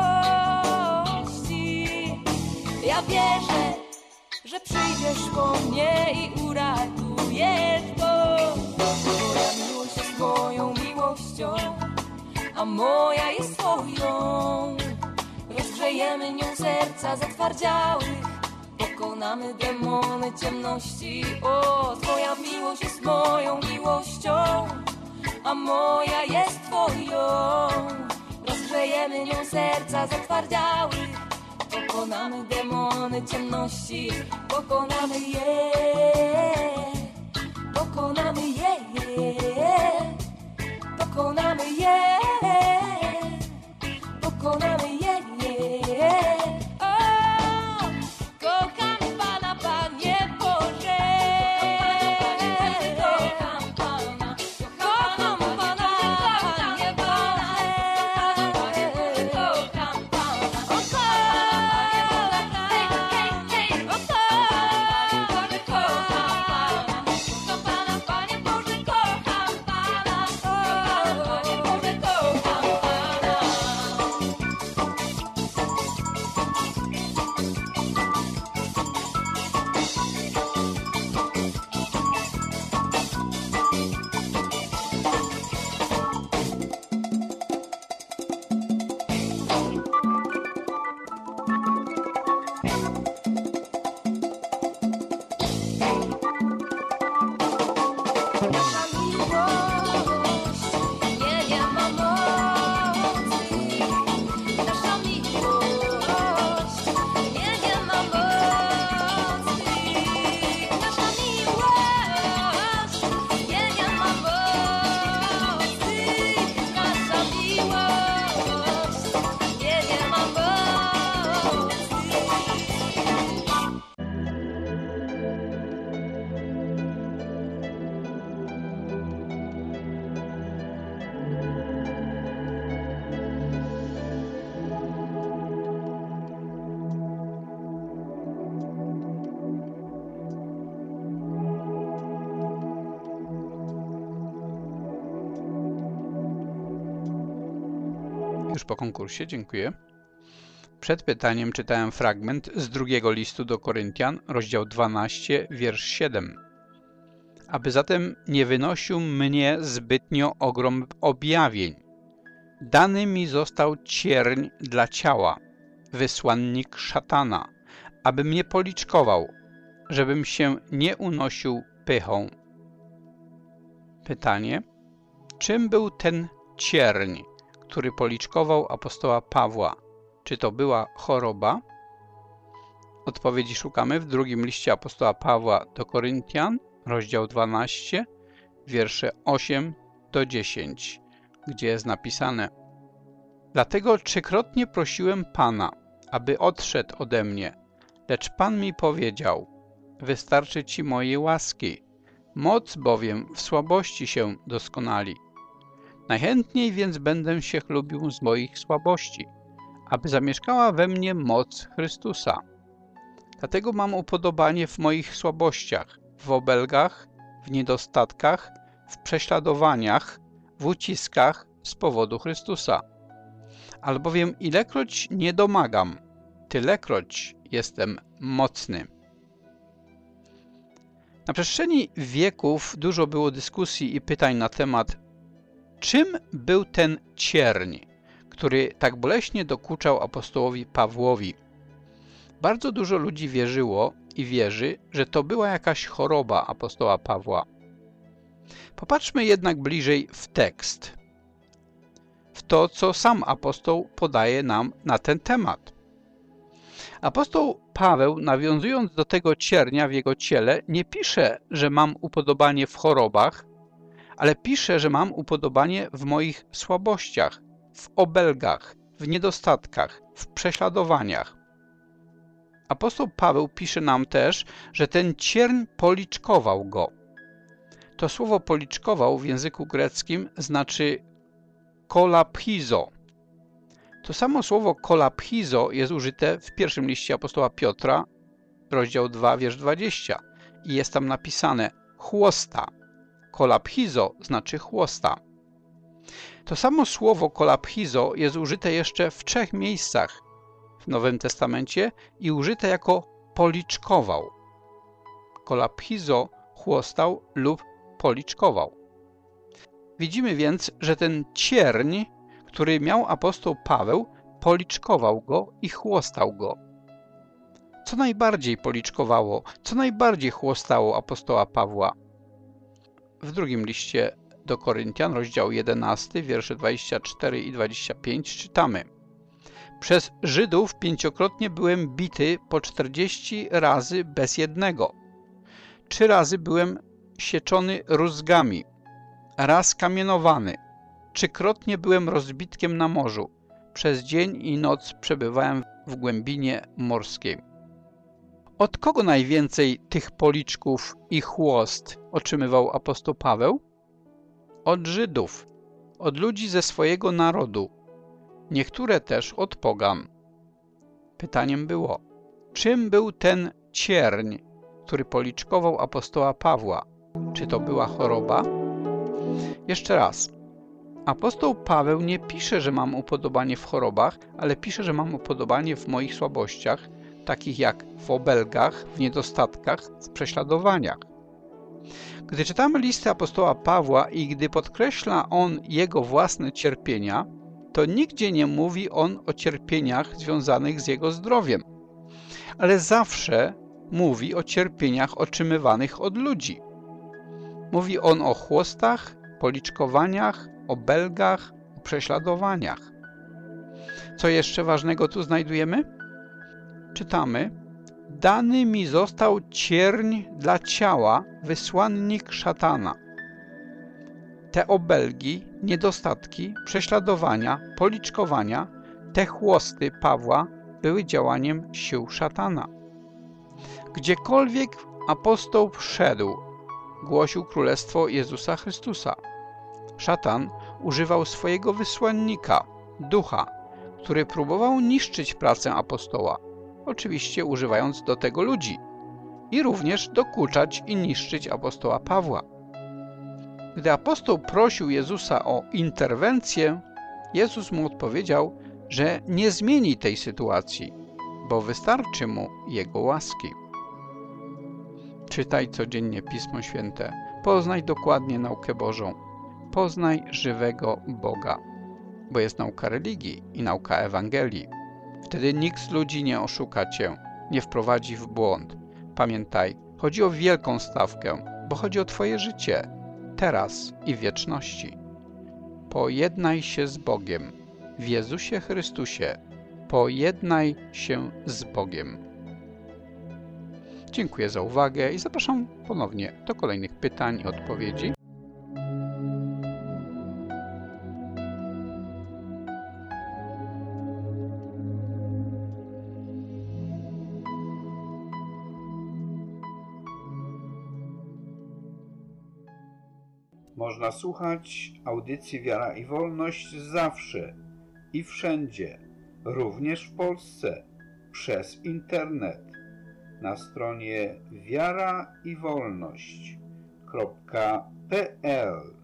ciemności, ja wierzę, że przyjdziesz po mnie i uratujesz, bo Twoja miłość jest moją miłością, a moja jest Twoją. Rozgrzejemy nią serca zatwardziałych, pokonamy demony ciemności. O, Twoja miłość jest moją miłością, a moja jest Twoją. Rozgrzejemy nią serca zatwardziałych, Pokonamy demony ciemności, pokonamy je, pokonamy je, pokonamy je, pokonamy je. O, kocham Pana, Panie Boże. Kocham Pana, kocham Pana, Panie Boże. Kocham Pana. Już po konkursie, dziękuję. Przed pytaniem czytałem fragment z drugiego listu do Koryntian, rozdział 12, wiersz 7. Aby zatem nie wynosił mnie zbytnio ogrom objawień. Dany mi został cierń dla ciała, wysłannik szatana, aby mnie policzkował, żebym się nie unosił pychą. Pytanie: czym był ten cierń, który policzkował apostoła Pawła? Czy to była choroba? Odpowiedzi szukamy w drugim liście apostoła Pawła do Koryntian, rozdział 12, wiersze 8 do 10, gdzie jest napisane: Dlatego trzykrotnie prosiłem Pana, aby odszedł ode mnie, lecz Pan mi powiedział: wystarczy Ci mojej łaski, moc bowiem w słabości się doskonali. Najchętniej więc będę się chlubił z moich słabości, aby zamieszkała we mnie moc Chrystusa. Dlatego mam upodobanie w moich słabościach, w obelgach, w niedostatkach, w prześladowaniach, w uciskach z powodu Chrystusa. Albowiem ilekroć nie domagam, tylekroć jestem mocny. Na przestrzeni wieków dużo było dyskusji i pytań na temat, czym był ten cierń, który tak boleśnie dokuczał apostołowi Pawłowi. Bardzo dużo ludzi wierzyło i wierzy, że to była jakaś choroba apostoła Pawła. Popatrzmy jednak bliżej w tekst, w to, co sam apostoł podaje nam na ten temat. Apostoł Paweł, nawiązując do tego ciernia w jego ciele, nie pisze, że mam upodobanie w chorobach, ale pisze, że mam upodobanie w moich słabościach, w obelgach, w niedostatkach, w prześladowaniach. Apostoł Paweł pisze nam też, że ten cierń policzkował go. To słowo policzkował w języku greckim znaczy kolaphizo. To samo słowo kolaphizo jest użyte w pierwszym liście apostoła Piotra, rozdział 2, wiersz 20 i jest tam napisane chłosta. Kolaphizo znaczy chłosta. To samo słowo kolaphizo jest użyte jeszcze w 3 miejscach w Nowym Testamencie i użyte jako policzkował. Kolaphizo chłostał lub policzkował. Widzimy więc, że ten cierń, który miał apostoł Paweł, policzkował go i chłostał go. Co najbardziej policzkowało, co najbardziej chłostało apostoła Pawła? W drugim liście do Koryntian, rozdział 11, wiersze 24 i 25 czytamy: Przez Żydów 5-krotnie byłem bity po 40 razy bez jednego. 3 razy byłem sieczony rózgami, raz kamienowany. 3-krotnie byłem rozbitkiem na morzu. Przez dzień i noc przebywałem w głębinie morskiej. Od kogo najwięcej tych policzków i chłost otrzymywał apostoł Paweł? Od Żydów, od ludzi ze swojego narodu, niektóre też od pogan. Pytaniem było, czym był ten cierń, który policzkował apostoła Pawła? Czy to była choroba? Jeszcze raz. Apostoł Paweł nie pisze, że mam upodobanie w chorobach, ale pisze, że mam upodobanie w moich słabościach, takich jak w obelgach, w niedostatkach, w prześladowaniach. Gdy czytamy listy apostoła Pawła i gdy podkreśla on jego własne cierpienia, to nigdzie nie mówi on o cierpieniach związanych z jego zdrowiem, ale zawsze mówi o cierpieniach otrzymywanych od ludzi. Mówi on o chłostach, policzkowaniach, obelgach, o prześladowaniach. Co jeszcze ważnego tu znajdujemy? Czytamy: dany mi został cierń dla ciała, wysłannik szatana. Te obelgi, niedostatki, prześladowania, policzkowania, te chłosty Pawła były działaniem sił szatana. Gdziekolwiek apostoł wszedł, głosił królestwo Jezusa Chrystusa. Szatan używał swojego wysłannika, ducha, który próbował niszczyć pracę apostoła, oczywiście używając do tego ludzi, i również dokuczać i niszczyć apostoła Pawła. Gdy apostoł prosił Jezusa o interwencję, Jezus mu odpowiedział, że nie zmieni tej sytuacji, bo wystarczy mu Jego łaski. Czytaj codziennie Pismo Święte, poznaj dokładnie naukę Bożą, poznaj żywego Boga, bo jest nauka religii i nauka Ewangelii. Wtedy nikt z ludzi nie oszuka cię, nie wprowadzi w błąd. Pamiętaj, chodzi o wielką stawkę, bo chodzi o twoje życie, teraz i w wieczności. Pojednaj się z Bogiem. W Jezusie Chrystusie pojednaj się z Bogiem. Dziękuję za uwagę i zapraszam ponownie do kolejnych pytań i odpowiedzi. Można słuchać audycji Wiara i Wolność zawsze i wszędzie, również w Polsce, przez internet, na stronie wiaraiwolność.pl.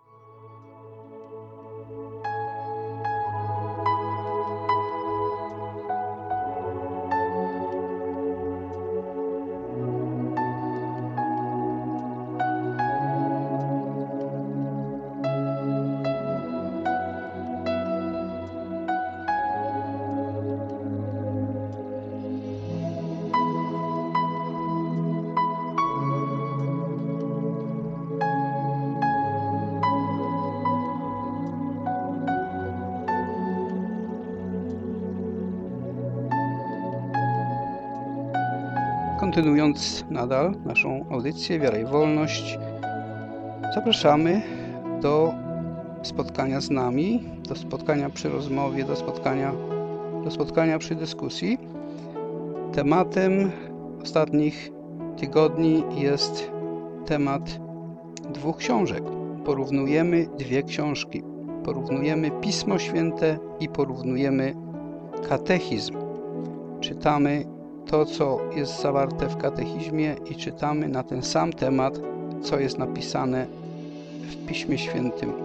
Kontynuując nadal naszą audycję Wiara i Wolność, zapraszamy do spotkania z nami, do spotkania przy rozmowie, do spotkania przy dyskusji. Tematem ostatnich tygodni jest temat 2 książek. Porównujemy 2 książki. Porównujemy Pismo Święte i porównujemy katechizm. Czytamy to, co jest zawarte w katechizmie i czytamy na ten sam temat, co jest napisane w Piśmie Świętym.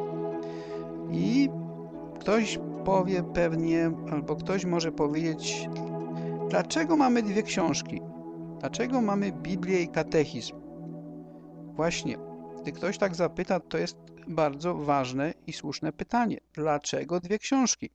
I ktoś powie pewnie, albo ktoś może powiedzieć, dlaczego mamy 2 książki? Dlaczego mamy Biblię i katechizm? Właśnie, gdy ktoś tak zapyta, to jest bardzo ważne i słuszne pytanie. Dlaczego 2 książki?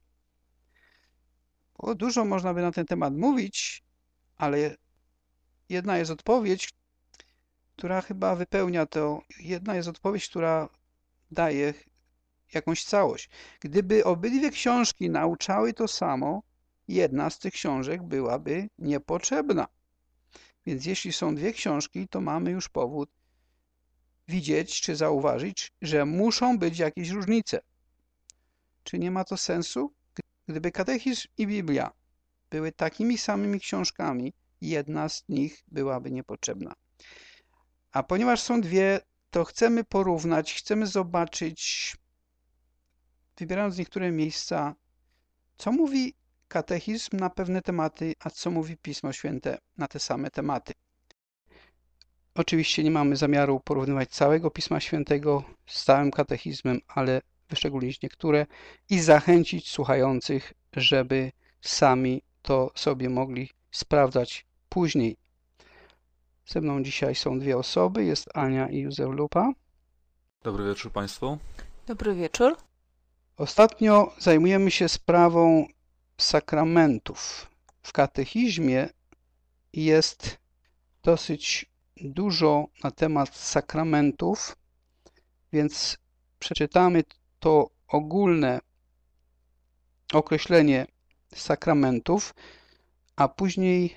Bo dużo można by na ten temat mówić, ale jedna jest odpowiedź, która chyba wypełnia to. Jedna jest odpowiedź, która daje jakąś całość. Gdyby obydwie książki nauczały to samo, jedna z tych książek byłaby niepotrzebna. Więc jeśli są dwie książki, to mamy już powód widzieć czy zauważyć, że muszą być jakieś różnice. Czy nie ma to sensu? Gdyby katechizm i Biblia były takimi samymi książkami, jedna z nich byłaby niepotrzebna. A ponieważ są dwie, to chcemy porównać, chcemy zobaczyć, wybierając niektóre miejsca, co mówi katechizm na pewne tematy, a co mówi Pismo Święte na te same tematy. Oczywiście nie mamy zamiaru porównywać całego Pisma Świętego z całym katechizmem, ale wyszczególnić niektóre i zachęcić słuchających, żeby sami to sobie mogli sprawdzać później. Ze mną dzisiaj są dwie osoby, jest Ania i Józef Lupa. Dobry wieczór Państwu. Dobry wieczór. Ostatnio zajmujemy się sprawą sakramentów. W katechizmie jest dosyć dużo na temat sakramentów, więc przeczytamy to ogólne określenie sakramentów, a później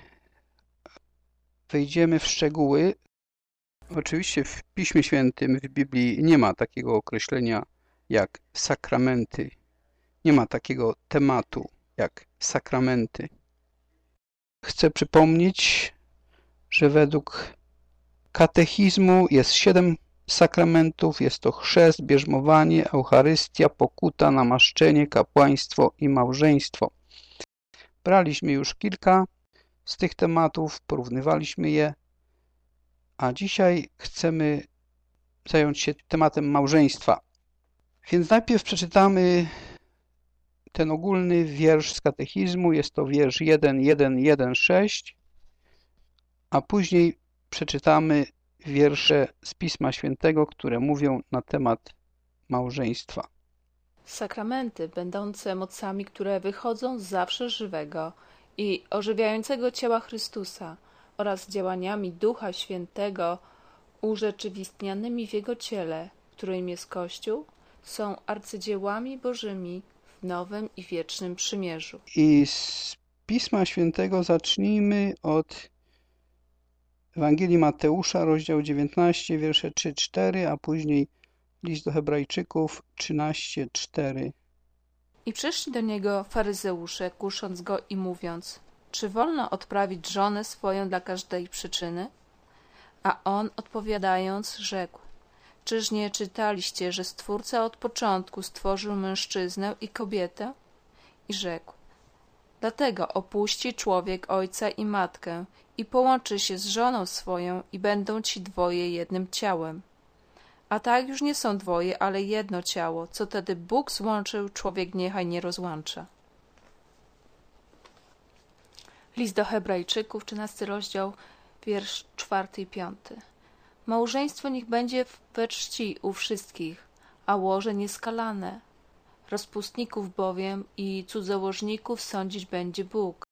wejdziemy w szczegóły. Oczywiście w Piśmie Świętym, w Biblii nie ma takiego określenia jak sakramenty. Nie ma takiego tematu jak sakramenty. Chcę przypomnieć, że według katechizmu jest 7 sakramentów. Jest to chrzest, bierzmowanie, Eucharystia, pokuta, namaszczenie, kapłaństwo i małżeństwo. Braliśmy już kilka z tych tematów, porównywaliśmy je, a dzisiaj chcemy zająć się tematem małżeństwa. Więc najpierw przeczytamy ten ogólny wiersz z katechizmu, jest to wiersz 1.1.1.6, a później przeczytamy wiersze z Pisma Świętego, które mówią na temat małżeństwa. Sakramenty, będące mocami, które wychodzą z zawsze żywego i ożywiającego ciała Chrystusa oraz działaniami Ducha Świętego urzeczywistnianymi w Jego ciele, którym jest Kościół, są arcydziełami Bożymi w nowym i wiecznym przymierzu. I z Pisma Świętego zacznijmy od Ewangelii Mateusza, rozdział 19, wiersze 3-4, a później list do Hebrajczyków 13:4. I przyszli do niego faryzeusze, kusząc go i mówiąc: czy wolno odprawić żonę swoją dla każdej przyczyny? A on odpowiadając rzekł: czyż nie czytaliście, że Stwórca od początku stworzył mężczyznę i kobietę? I rzekł: dlatego opuści człowiek ojca i matkę i połączy się z żoną swoją i będą ci dwoje jednym ciałem. A tak już nie są dwoje, ale jedno ciało, co tedy Bóg złączył, człowiek niechaj nie rozłącza. List do Hebrajczyków, 13 rozdział, wiersz 4 i 5. Małżeństwo niech będzie we czci u wszystkich, a łoże nieskalane. Rozpustników bowiem i cudzołożników sądzić będzie Bóg.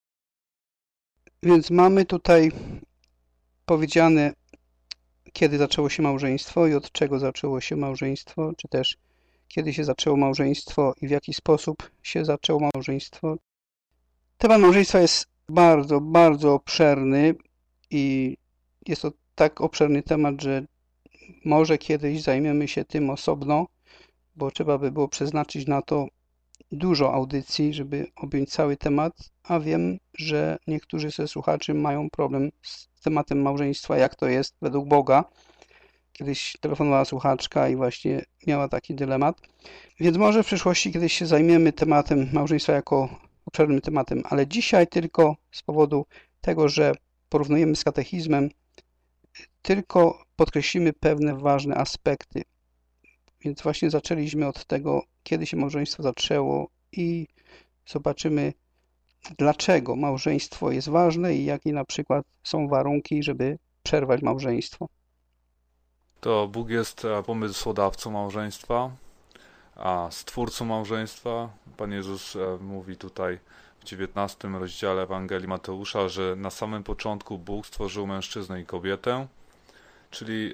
Więc mamy tutaj powiedziane, kiedy zaczęło się małżeństwo i od czego zaczęło się małżeństwo, czy też kiedy się zaczęło małżeństwo i w jaki sposób się zaczęło małżeństwo. Temat małżeństwa jest bardzo, bardzo obszerny i jest to tak obszerny temat, że może kiedyś zajmiemy się tym osobno, bo trzeba by było przeznaczyć na to dużo audycji, żeby objąć cały temat, a wiem, że niektórzy ze słuchaczy mają problem z tematem małżeństwa, jak to jest według Boga. Kiedyś telefonowała słuchaczka i właśnie miała taki dylemat. Więc może w przyszłości kiedyś się zajmiemy tematem małżeństwa jako obszernym tematem, ale dzisiaj tylko z powodu tego, że porównujemy z katechizmem, tylko podkreślimy pewne ważne aspekty. Więc właśnie zaczęliśmy od tego, kiedy się małżeństwo zaczęło i zobaczymy, dlaczego małżeństwo jest ważne i jakie na przykład są warunki, żeby przerwać małżeństwo. To Bóg jest pomysłodawcą małżeństwa, a stwórcą małżeństwa. Pan Jezus mówi tutaj w 19 rozdziale Ewangelii Mateusza, że na samym początku Bóg stworzył mężczyznę i kobietę, czyli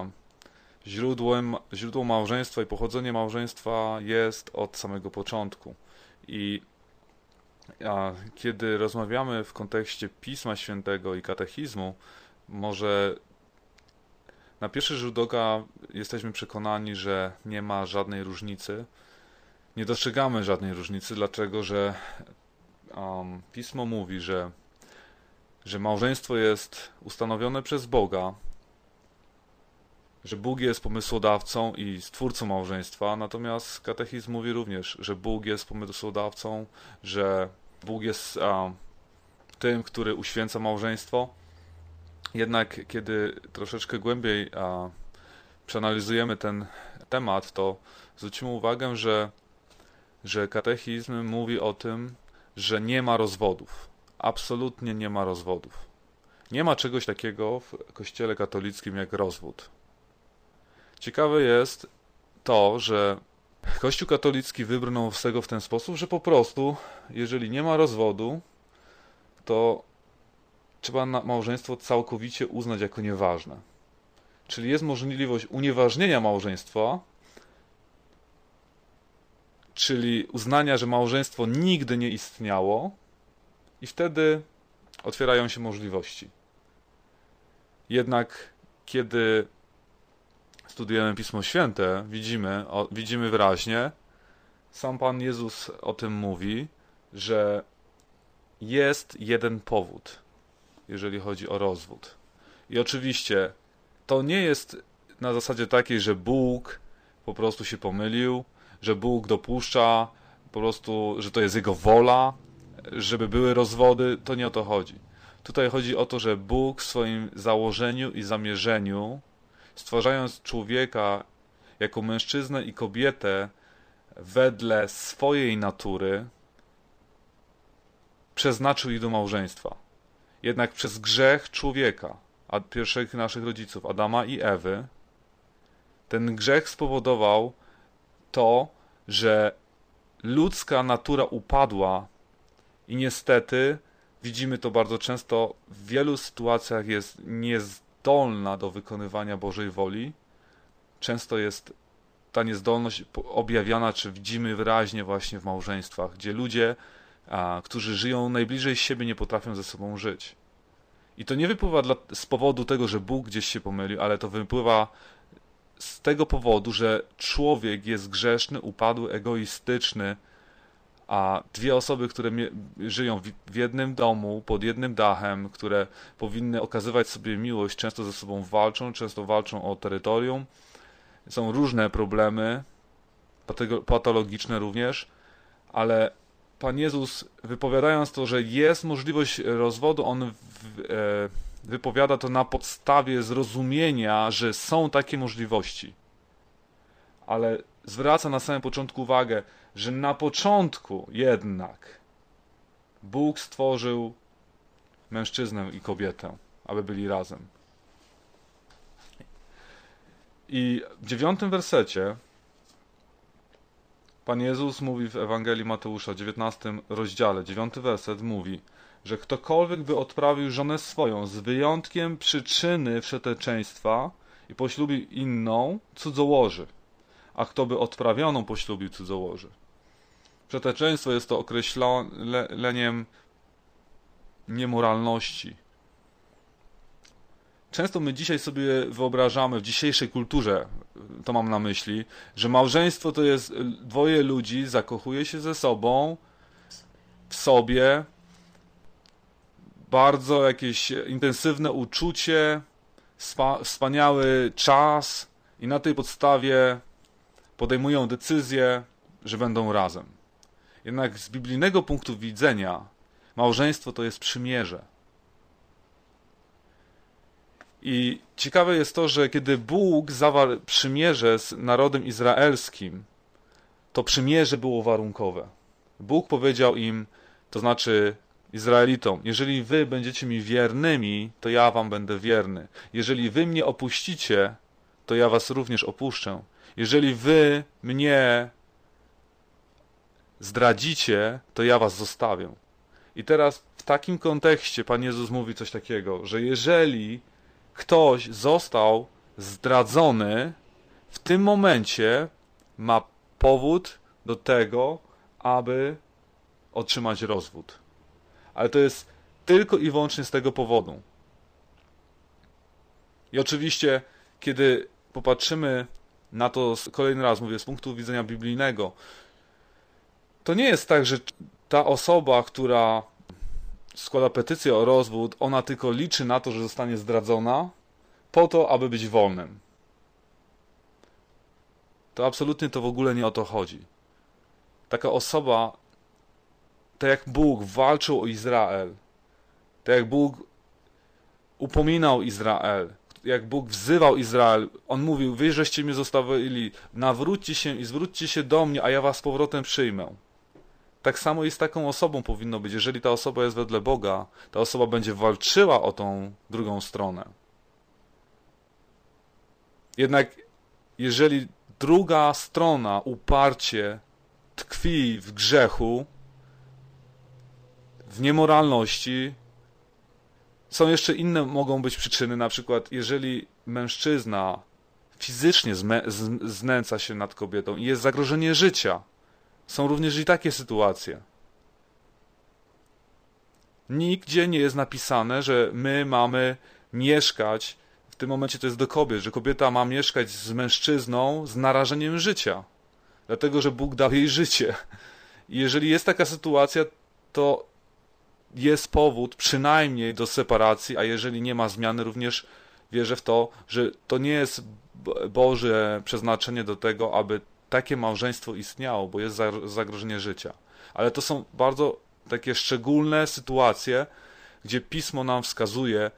źródło małżeństwa i pochodzenie małżeństwa jest od samego początku. I A kiedy rozmawiamy w kontekście Pisma Świętego i katechizmu, może na pierwszy rzut oka jesteśmy przekonani, że nie ma żadnej różnicy. Nie dostrzegamy żadnej różnicy, dlatego że Pismo mówi, że małżeństwo jest ustanowione przez Boga, że Bóg jest pomysłodawcą i stwórcą małżeństwa, natomiast katechizm mówi również, że Bóg jest pomysłodawcą, że Bóg jest tym, który uświęca małżeństwo. Jednak kiedy troszeczkę głębiej przeanalizujemy ten temat, to zwrócimy uwagę, że katechizm mówi o tym, że nie ma rozwodów. Absolutnie nie ma rozwodów. Nie ma czegoś takiego w Kościele katolickim jak rozwód. Ciekawe jest to, że Kościół katolicki wybrnął z tego w ten sposób, że po prostu, jeżeli nie ma rozwodu, to trzeba małżeństwo całkowicie uznać jako nieważne. Czyli jest możliwość unieważnienia małżeństwa, czyli uznania, że małżeństwo nigdy nie istniało i wtedy otwierają się możliwości. Jednak kiedy studujemy Pismo Święte, widzimy wyraźnie, sam Pan Jezus o tym mówi, że jest jeden powód, jeżeli chodzi o rozwód. I oczywiście to nie jest na zasadzie takiej, że Bóg po prostu się pomylił, że Bóg dopuszcza po prostu, że to jest Jego wola, żeby były rozwody. To nie o to chodzi. Tutaj chodzi o to, że Bóg w swoim założeniu i zamierzeniu, stwarzając człowieka jako mężczyznę i kobietę wedle swojej natury, przeznaczył ich do małżeństwa. Jednak przez grzech człowieka, a pierwszych naszych rodziców, Adama i Ewy, ten grzech spowodował to, że ludzka natura upadła i niestety widzimy to bardzo często, w wielu sytuacjach jest niezdolna do wykonywania Bożej woli. Często jest ta niezdolność objawiana, czy widzimy wyraźnie właśnie w małżeństwach, gdzie ludzie, którzy żyją najbliżej siebie, nie potrafią ze sobą żyć. I to nie wypływa z powodu tego, że Bóg gdzieś się pomylił, ale to wypływa z tego powodu, że człowiek jest grzeszny, upadły, egoistyczny, a dwie osoby, które żyją w jednym domu, pod jednym dachem, które powinny okazywać sobie miłość, często ze sobą walczą, często walczą o terytorium. Są różne problemy, patologiczne również, ale Pan Jezus, wypowiadając to, że jest możliwość rozwodu, On wypowiada to na podstawie zrozumienia, że są takie możliwości. Ale zwraca na samym początku uwagę, że na początku jednak Bóg stworzył mężczyznę i kobietę, aby byli razem. I w 9 wersecie Pan Jezus mówi w Ewangelii Mateusza, 19 rozdziale, 9 werset mówi, że ktokolwiek by odprawił żonę swoją z wyjątkiem przyczyny wszeteczeństwa i poślubił inną, cudzołoży, a kto by odprawioną poślubił, cudzołoży. Wszeteczeństwo jest to określeniem niemoralności. Często my dzisiaj sobie wyobrażamy, w dzisiejszej kulturze, to mam na myśli, że małżeństwo to jest dwoje ludzi, zakochuje się ze sobą, w sobie, bardzo jakieś intensywne uczucie, wspaniały czas i na tej podstawie podejmują decyzję, że będą razem. Jednak z biblijnego punktu widzenia małżeństwo to jest przymierze. I ciekawe jest to, że kiedy Bóg zawarł przymierze z narodem izraelskim, to przymierze było warunkowe. Bóg powiedział im, to znaczy Izraelitom, jeżeli wy będziecie mi wiernymi, to ja wam będę wierny. Jeżeli wy mnie opuścicie, to ja was również opuszczę. Jeżeli wy mnie zdradzicie, to ja was zostawię. I teraz w takim kontekście Pan Jezus mówi coś takiego, że jeżeli ktoś został zdradzony, w tym momencie ma powód do tego, aby otrzymać rozwód. Ale to jest tylko i wyłącznie z tego powodu. I oczywiście, kiedy popatrzymy na to kolejny raz, mówię, z punktu widzenia biblijnego, to nie jest tak, że ta osoba, która składa petycję o rozwód, ona tylko liczy na to, że zostanie zdradzona po to, aby być wolnym. To absolutnie to w ogóle nie o to chodzi. Taka osoba, tak jak Bóg walczył o Izrael, tak jak Bóg upominał Izrael, jak Bóg wzywał Izrael, On mówił, wy żeście mnie zostawili, nawróćcie się i zwróćcie się do mnie, a ja was z powrotem przyjmę. Tak samo i z taką osobą powinno być. Jeżeli ta osoba jest wedle Boga, ta osoba będzie walczyła o tą drugą stronę. Jednak jeżeli druga strona uparcie tkwi w grzechu, w niemoralności, są jeszcze inne mogą być przyczyny, na przykład jeżeli mężczyzna fizycznie znęca się nad kobietą i jest zagrożenie życia. Są również i takie sytuacje. Nigdzie nie jest napisane, że my mamy mieszkać, w tym momencie to jest do kobiet, że kobieta ma mieszkać z mężczyzną z narażeniem życia. Dlatego, że Bóg dał jej życie. I jeżeli jest taka sytuacja, to jest powód przynajmniej do separacji, a jeżeli nie ma zmiany, również wierzę w to, że to nie jest Boże przeznaczenie do tego, aby takie małżeństwo istniało, bo jest zagrożenie życia. Ale to są bardzo takie szczególne sytuacje, gdzie Pismo nam wskazuje,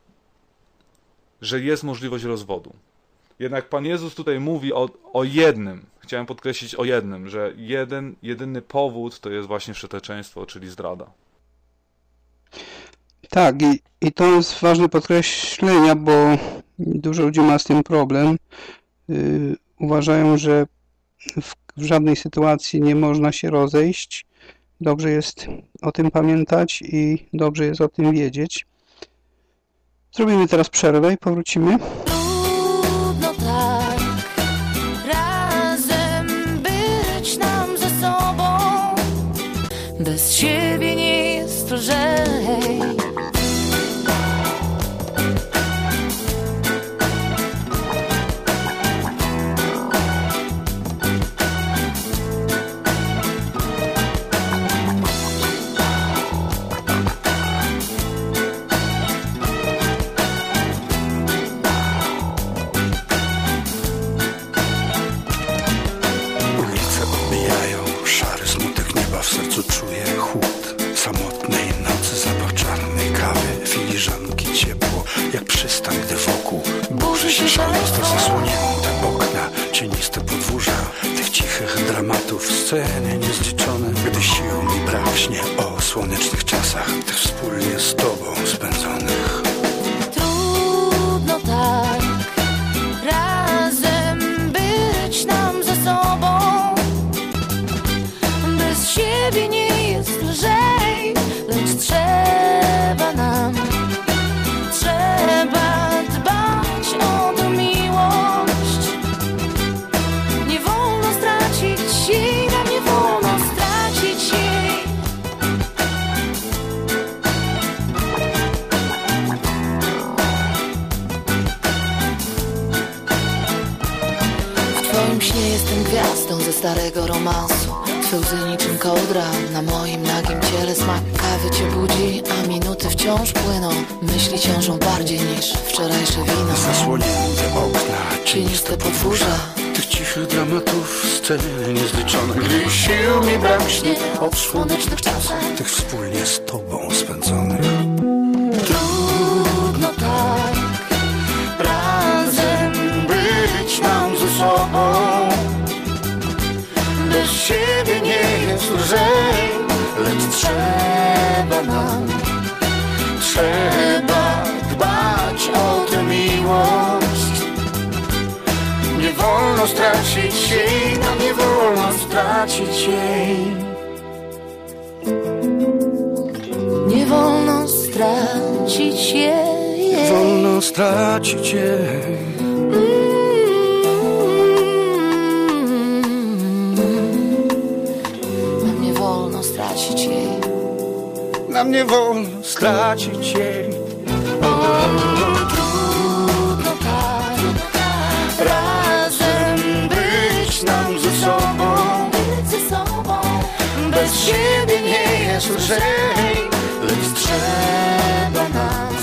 że jest możliwość rozwodu. Jednak Pan Jezus tutaj mówi o jednym, chciałem podkreślić o jednym, że jedyny powód to jest właśnie wszeteczeństwo, czyli zdrada. Tak, i to jest ważne podkreślenia, bo dużo ludzi ma z tym problem. Uważają, że w żadnej sytuacji nie można się rozejść. Dobrze jest o tym pamiętać i dobrze jest o tym wiedzieć. Zrobimy teraz przerwę i powrócimy. Trudno tak razem być nam ze sobą. Bez siebie nie jest lżej. Sceny niezliczone, gdy sił mi braknie o słonecznych czasach, tych wspólnie z Tobą spędzonych. Trudno tak razem być nam ze sobą. Bez siebie nie jest lżej, lecz trzeba nam, trzeba dbać o tę miłość. Nie wolno stracić jej. Jestem gwiazdą ze starego romansu. Twe łzy niczym kołdra na moim nagim ciele. Smak kawy cię budzi, a minuty wciąż płyną. Myśli ciążą bardziej niż wczorajsze wino. Zasłonięte okna, cieniste podwórza, tych cichych dramatów sceny niezliczone. Gdy sił mi braknie od słonecznych czasach, tych wspólnie z Tobą spędzonych. Trudno tak razem być nam ze sobą. Bez siebie nie jest lżej, lecz trzeba nam, trzeba dbać o tę miłość. Nie wolno stracić jej, nam nie wolno stracić jej. Nie wolno stracić jej. Nie wolno stracić jej. Stracić jej. nam nie wolno stracić jej. Trudno tak razem być nam ze sobą. Bez siebie nie jest lżej, lecz trzeba nam,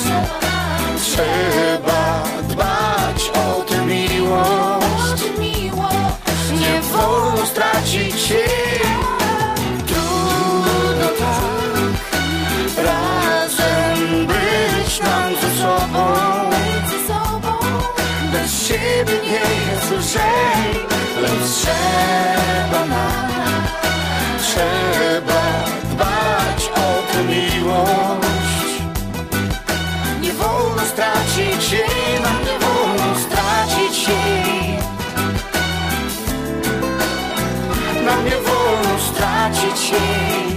trzeba dbać o tę miłość. Nie wolno stracić jej. Trudno tak razem być nam ze sobą. Bez siebie nie jest lżej, lecz trzeba nam, trzeba dbać o tę miłość. Nie wolno stracić jej, nam nie wolno stracić jej. Nam nie wolno stracić jej.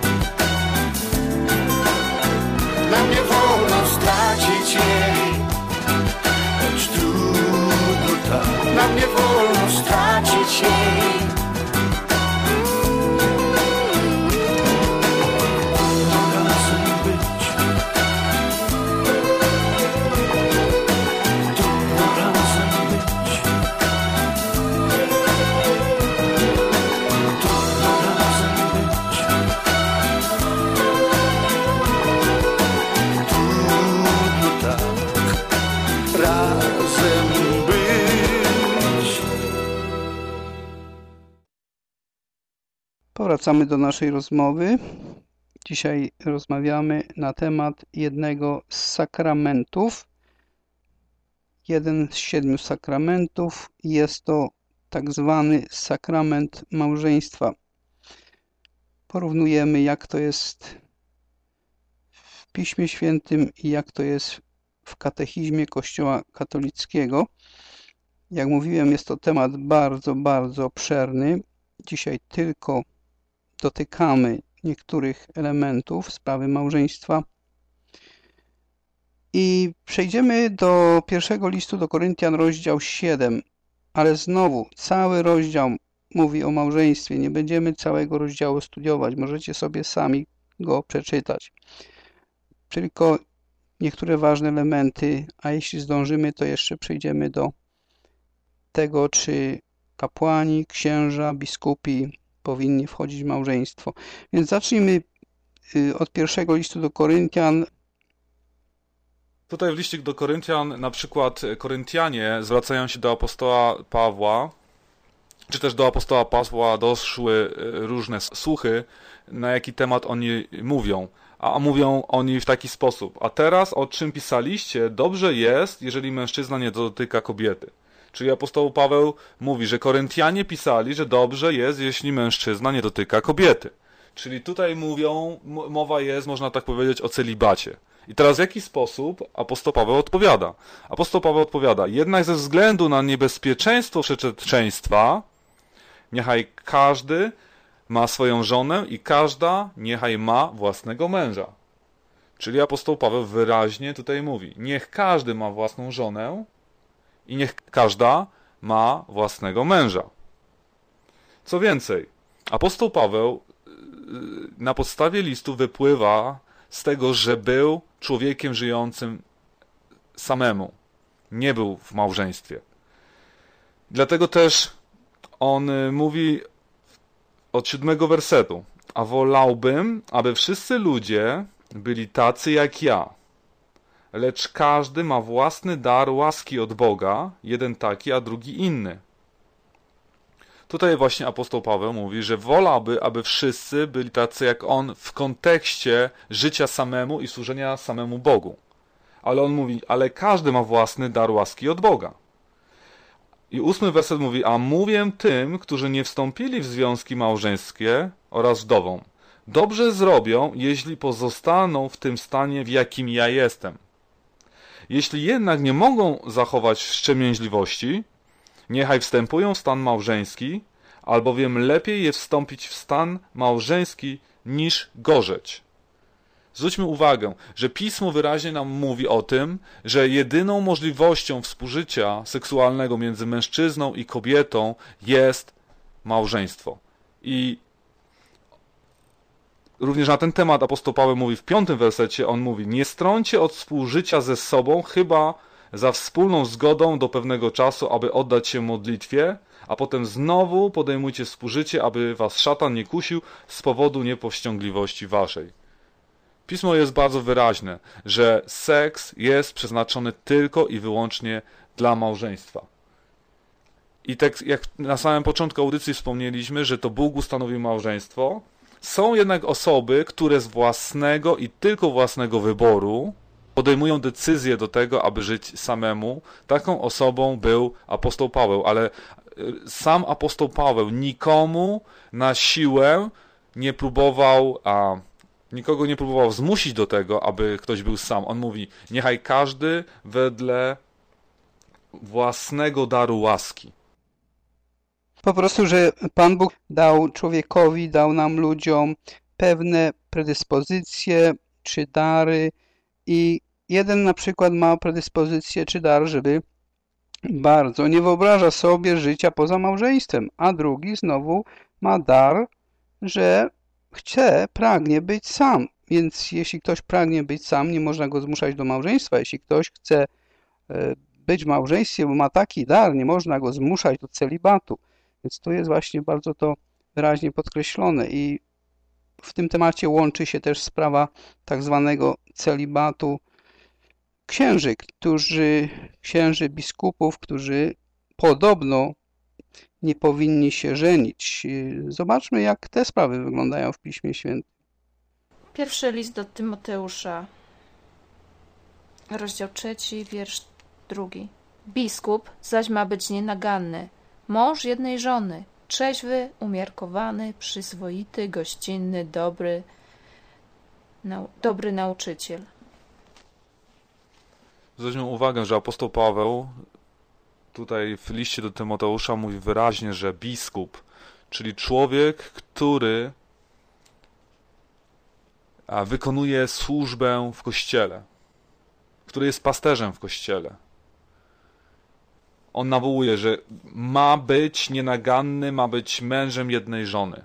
Nam nie wolno stracić jej. Choć trudno tak, nam nie wolno stracić jej. Wracamy do naszej rozmowy. Dzisiaj rozmawiamy na temat jednego z sakramentów. Jeden z 7 sakramentów. Jest to tak zwany sakrament małżeństwa. Porównujemy, jak to jest w Piśmie Świętym i jak to jest w katechizmie Kościoła katolickiego. Jak mówiłem, jest to temat bardzo, bardzo obszerny. Dzisiaj tylko dotykamy niektórych elementów sprawy małżeństwa. I przejdziemy do pierwszego listu do Koryntian, rozdział 7. Ale znowu, cały rozdział mówi o małżeństwie. Nie będziemy całego rozdziału studiować. Możecie sobie sami go przeczytać. Tylko niektóre ważne elementy, a jeśli zdążymy, to jeszcze przejdziemy do tego, czy kapłani, księża, biskupi powinni wchodzić w małżeństwo. Więc zacznijmy od pierwszego listu do Koryntian. Tutaj w liście do Koryntian na przykład Koryntianie zwracają się do apostoła Pawła, czy też do apostoła Pawła doszły różne słuchy, na jaki temat oni mówią. A mówią oni w taki sposób: a teraz o czym pisaliście, dobrze jest, jeżeli mężczyzna nie dotyka kobiety. Czyli apostoł Paweł mówi, że Koryntianie pisali, że dobrze jest, jeśli mężczyzna nie dotyka kobiety. Czyli tutaj mowa jest, można tak powiedzieć, o celibacie. I teraz w jaki sposób apostoł Paweł odpowiada? Apostoł Paweł odpowiada: jednak ze względu na niebezpieczeństwo przeczeszeństwa, niechaj każdy ma swoją żonę i każda niechaj ma własnego męża. Czyli apostoł Paweł wyraźnie tutaj mówi: niech każdy ma własną żonę i niech każda ma własnego męża. Co więcej, apostoł Paweł na podstawie listu wypływa z tego, że był człowiekiem żyjącym samemu. Nie był w małżeństwie. Dlatego też on mówi od 7 wersetu: a wolałbym, aby wszyscy ludzie byli tacy jak ja. Lecz każdy ma własny dar łaski od Boga, jeden taki, a drugi inny. Tutaj właśnie apostoł Paweł mówi, że wolałby, aby wszyscy byli tacy jak on w kontekście życia samemu i służenia samemu Bogu. Ale on mówi, ale każdy ma własny dar łaski od Boga. I 8 werset mówi: a mówię tym, którzy nie wstąpili w związki małżeńskie oraz wdowom. Dobrze zrobią, jeśli pozostaną w tym stanie, w jakim ja jestem. Jeśli jednak nie mogą zachować wstrzemięźliwości, niechaj wstępują w stan małżeński, albowiem lepiej jest wstąpić w stan małżeński niż gorzeć. Zwróćmy uwagę, że Pismo wyraźnie nam mówi o tym, że jedyną możliwością współżycia seksualnego między mężczyzną i kobietą jest małżeństwo. I również na ten temat apostoł Paweł mówi w 5. wersecie, on mówi: nie strącie od współżycia ze sobą, chyba za wspólną zgodą do pewnego czasu, aby oddać się modlitwie, a potem znowu podejmujcie współżycie, aby was szatan nie kusił z powodu niepowściągliwości waszej. Pismo jest bardzo wyraźne, że seks jest przeznaczony tylko i wyłącznie dla małżeństwa. I tak jak na samym początku audycji wspomnieliśmy, że to Bóg ustanowił małżeństwo, są jednak osoby, które z własnego i tylko własnego wyboru podejmują decyzję do tego, aby żyć samemu. Taką osobą był apostoł Paweł, ale sam apostoł Paweł nikomu na siłę nie próbował, nikogo nie próbował zmusić do tego, aby ktoś był sam. On mówi: niechaj każdy wedle własnego daru łaski. Po prostu, że Pan Bóg dał człowiekowi, dał nam ludziom pewne predyspozycje czy dary i jeden na przykład ma predyspozycję czy dar, żeby bardzo nie wyobraża sobie życia poza małżeństwem, a drugi znowu ma dar, że pragnie być sam. Więc jeśli ktoś pragnie być sam, nie można go zmuszać do małżeństwa. Jeśli ktoś chce być w małżeństwie, bo ma taki dar, nie można go zmuszać do celibatu. Więc tu jest właśnie bardzo to wyraźnie podkreślone i w tym temacie łączy się też sprawa tak zwanego celibatu księży biskupów, którzy podobno nie powinni się żenić. Zobaczmy, jak te sprawy wyglądają w Piśmie Świętym. Pierwszy list do Tymoteusza, rozdział 3, wiersz 2. Biskup zaś ma być nienaganny, mąż jednej żony, trzeźwy, umiarkowany, przyzwoity, gościnny, dobry nauczyciel. Zwróćmy uwagę, że apostoł Paweł tutaj w liście do Tymoteusza mówi wyraźnie, że biskup, czyli człowiek, który wykonuje służbę w Kościele, który jest pasterzem w Kościele. On nawołuje, że ma być nienaganny, ma być mężem jednej żony.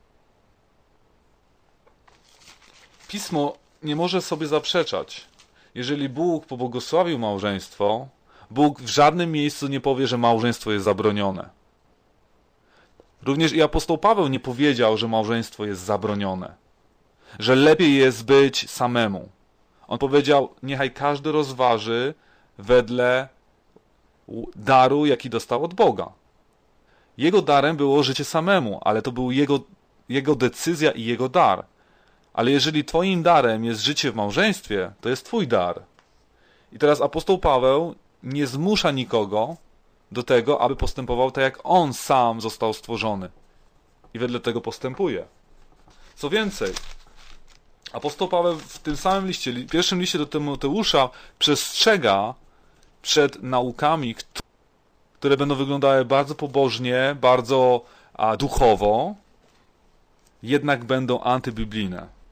Pismo nie może sobie zaprzeczać. Jeżeli Bóg pobłogosławił małżeństwo, Bóg w żadnym miejscu nie powie, że małżeństwo jest zabronione. Również i apostoł Paweł nie powiedział, że małżeństwo jest zabronione, że lepiej jest być samemu. On powiedział: niechaj każdy rozważy wedle daru, jaki dostał od Boga. Jego darem było życie samemu, ale to był jego decyzja i jego dar. Ale jeżeli twoim darem jest życie w małżeństwie, to jest twój dar. I teraz apostoł Paweł nie zmusza nikogo do tego, aby postępował tak, jak on sam został stworzony. I wedle tego postępuje. Co więcej, apostoł Paweł w tym samym liście, pierwszym liście do Tymoteusza, przestrzega przed naukami, które będą wyglądały bardzo pobożnie, bardzo duchowo, jednak będą antybiblijne.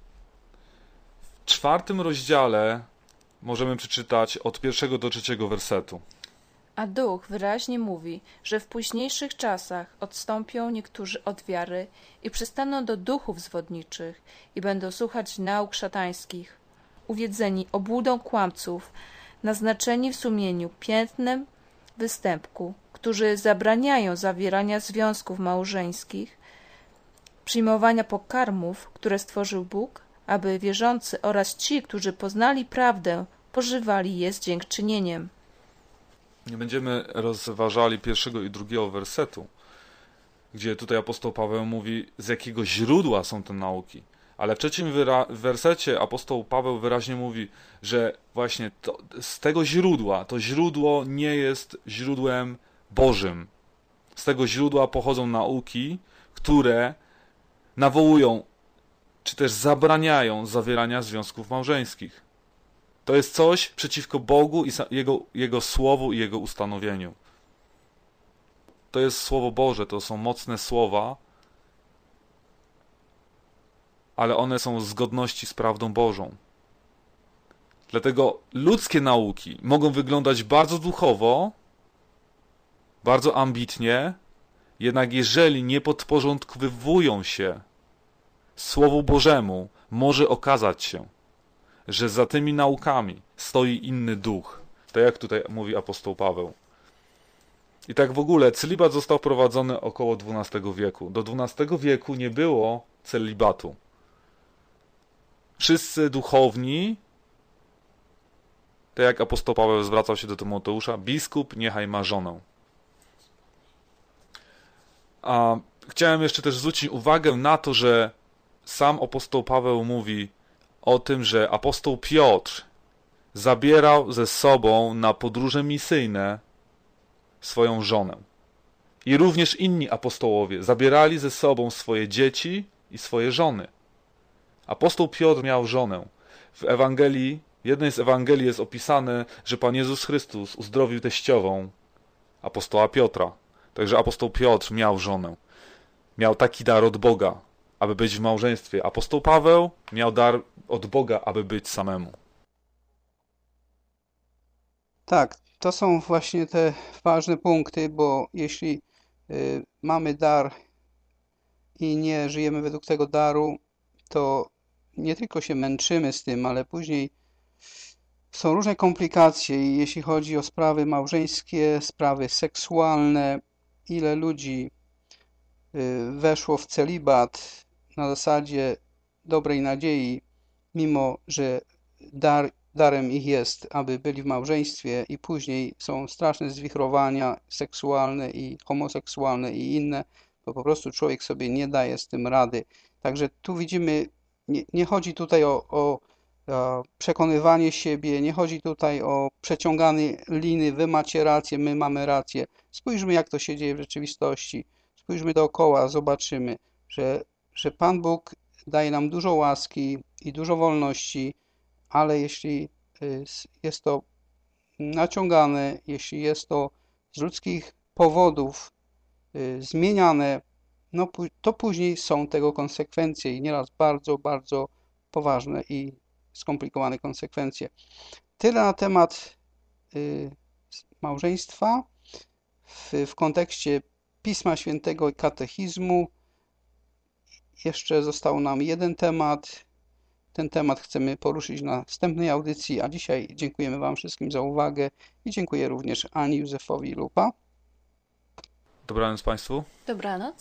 W 4. rozdziale możemy przeczytać od 1 do 3 wersetu. A Duch wyraźnie mówi, że w późniejszych czasach odstąpią niektórzy od wiary i przystaną do duchów zwodniczych i będą słuchać nauk szatańskich, uwiedzeni obłudą kłamców, naznaczeni w sumieniu piętnem występku, którzy zabraniają zawierania związków małżeńskich, przyjmowania pokarmów, które stworzył Bóg, aby wierzący oraz ci, którzy poznali prawdę, pożywali je z dziękczynieniem. Nie będziemy rozważali 1. i 2 wersetu, gdzie tutaj apostoł Paweł mówi, z jakiego źródła są te nauki. Ale w 3. wersecie apostoł Paweł wyraźnie mówi, że właśnie z tego źródła, to źródło nie jest źródłem Bożym. Z tego źródła pochodzą nauki, które nawołują, czy też zabraniają zawierania związków małżeńskich. To jest coś przeciwko Bogu i Jego słowu i Jego ustanowieniu. To jest Słowo Boże, to są mocne słowa, ale one są w zgodności z prawdą Bożą. Dlatego ludzkie nauki mogą wyglądać bardzo duchowo, bardzo ambitnie, jednak jeżeli nie podporządkowują się Słowu Bożemu może okazać się, że za tymi naukami stoi inny duch, tak jak tutaj mówi apostoł Paweł. I tak w ogóle celibat został wprowadzony około XII wieku. Do XII wieku nie było celibatu. Wszyscy duchowni, tak jak apostoł Paweł zwracał się do Tymoteusza, biskup niechaj ma żonę. A chciałem jeszcze też zwrócić uwagę na to, że sam apostoł Paweł mówi o tym, że apostoł Piotr zabierał ze sobą na podróże misyjne swoją żonę. I również inni apostołowie zabierali ze sobą swoje dzieci i swoje żony. Apostoł Piotr miał żonę. W Ewangelii, jednej z Ewangelii jest opisane, że Pan Jezus Chrystus uzdrowił teściową apostoła Piotra. Także apostoł Piotr miał żonę. Miał taki dar od Boga, aby być w małżeństwie. Apostoł Paweł miał dar od Boga, aby być samemu. Tak, to są właśnie te ważne punkty, bo jeśli mamy dar i nie żyjemy według tego daru, to nie tylko się męczymy z tym, ale później są różne komplikacje, jeśli chodzi o sprawy małżeńskie, sprawy seksualne. Ile ludzi weszło w celibat na zasadzie dobrej nadziei, mimo że darem ich jest, aby byli w małżeństwie, i później są straszne zwichrowania seksualne i homoseksualne i inne, bo po prostu człowiek sobie nie daje z tym rady. Także tu widzimy, nie chodzi tutaj o przekonywanie siebie, nie chodzi tutaj o przeciąganie liny, wy macie rację, my mamy rację. Spójrzmy, jak to się dzieje w rzeczywistości. Spójrzmy dookoła, zobaczymy, że Pan Bóg daje nam dużo łaski i dużo wolności, ale jeśli jest to naciągane, jeśli jest to z ludzkich powodów zmieniane, no to później są tego konsekwencje i nieraz bardzo, bardzo poważne i skomplikowane konsekwencje. Tyle na temat małżeństwa w kontekście Pisma Świętego i katechizmu. Jeszcze został nam jeden temat. Ten temat chcemy poruszyć na następnej audycji, a dzisiaj dziękujemy Wam wszystkim za uwagę i dziękuję również Ani Józefowi Lupa. Dobranoc Państwu. Dobranoc.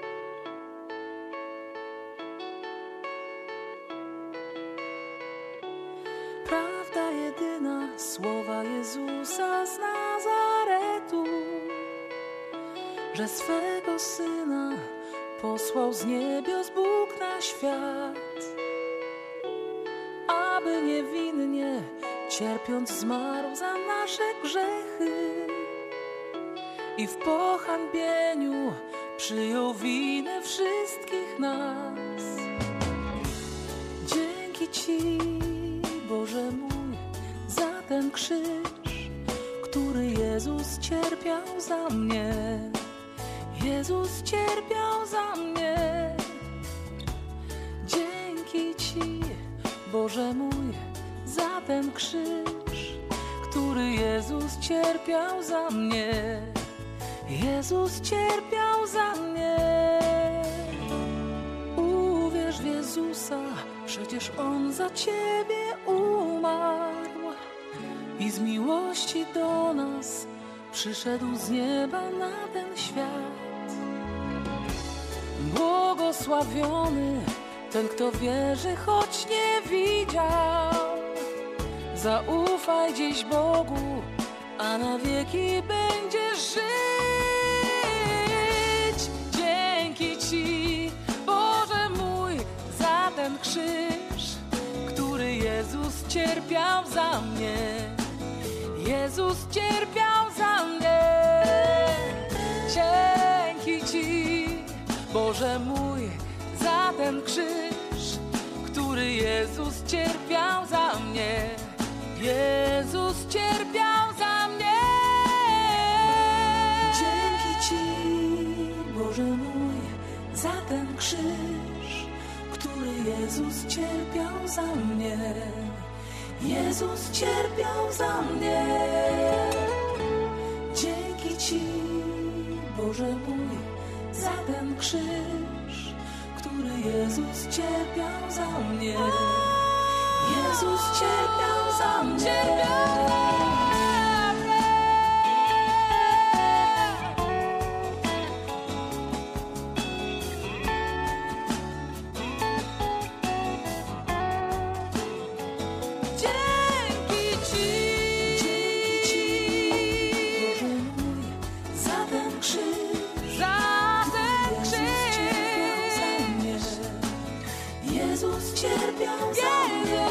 Prawda jedyna, słowa Jezusa z Nazaretu, że swego Syna posłał z niebios Bóg na świat, aby niewinnie cierpiąc zmarł za nasze grzechy i w pohańbieniu przyjął winę wszystkich nas. Dzięki Ci, Boże mój, za ten krzyż, który Jezus cierpiał za mnie. Jezus cierpiał za mnie. Dzięki Ci, Boże mój, za ten krzyż, który Jezus cierpiał za mnie. Jezus cierpiał za mnie. Uwierz w Jezusa, przecież On za Ciebie umarł i z miłości do nas przyszedł z nieba na ten świat. Błogosławiony ten, kto wierzy, choć nie widział. Zaufaj dziś Bogu, a na wieki będziesz żyć. Dzięki Ci, Boże mój, za ten krzyż, który Jezus cierpiał za mnie. Jezus cierpiał za mnie. Dzięki Ci, Boże mój, za ten krzyż, który Jezus cierpiał za mnie. Jezus cierpiał za mnie. Dzięki Ci, Boże mój, za ten krzyż, który Jezus cierpiał za mnie. Jezus cierpiał za mnie. Dzięki Ci, Boże mój, za ten krzyż, który który Jezus cierpiał za mnie. Jezus cierpiał za mnie. Jezus cierpiał za mnie.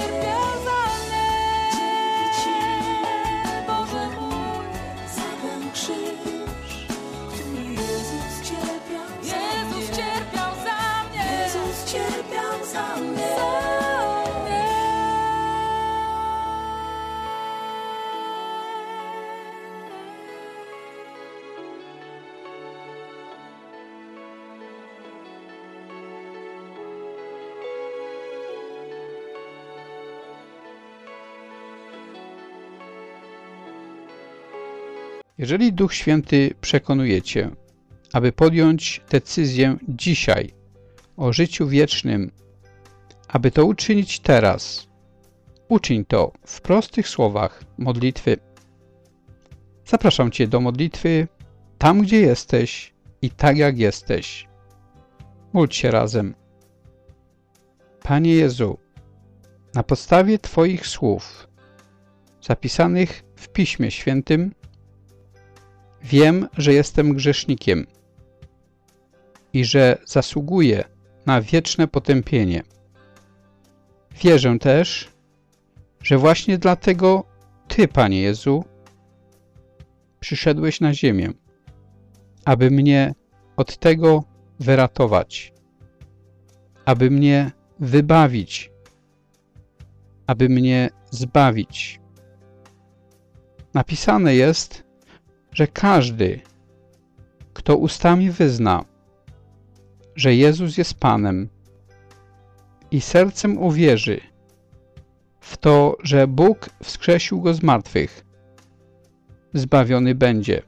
Dzięki Ci, Boże mój, za ten krzyż, który Jezus cierpiał za mnie. Jezus cierpiał za mnie. Jezus cierpiał za mnie. Jeżeli Duch Święty przekonuje Cię, aby podjąć decyzję dzisiaj o życiu wiecznym, aby to uczynić teraz, uczyń to w prostych słowach modlitwy. Zapraszam Cię do modlitwy tam, gdzie jesteś i tak jak jesteś. Módl się razem. Panie Jezu, na podstawie Twoich słów zapisanych w Piśmie Świętym wiem, że jestem grzesznikiem i że zasługuję na wieczne potępienie. Wierzę też, że właśnie dlatego Ty, Panie Jezu, przyszedłeś na ziemię, aby mnie od tego wyratować, aby mnie wybawić, aby mnie zbawić. Napisane jest, że każdy, kto ustami wyzna, że Jezus jest Panem i sercem uwierzy w to, że Bóg wskrzesił Go z martwych, zbawiony będzie,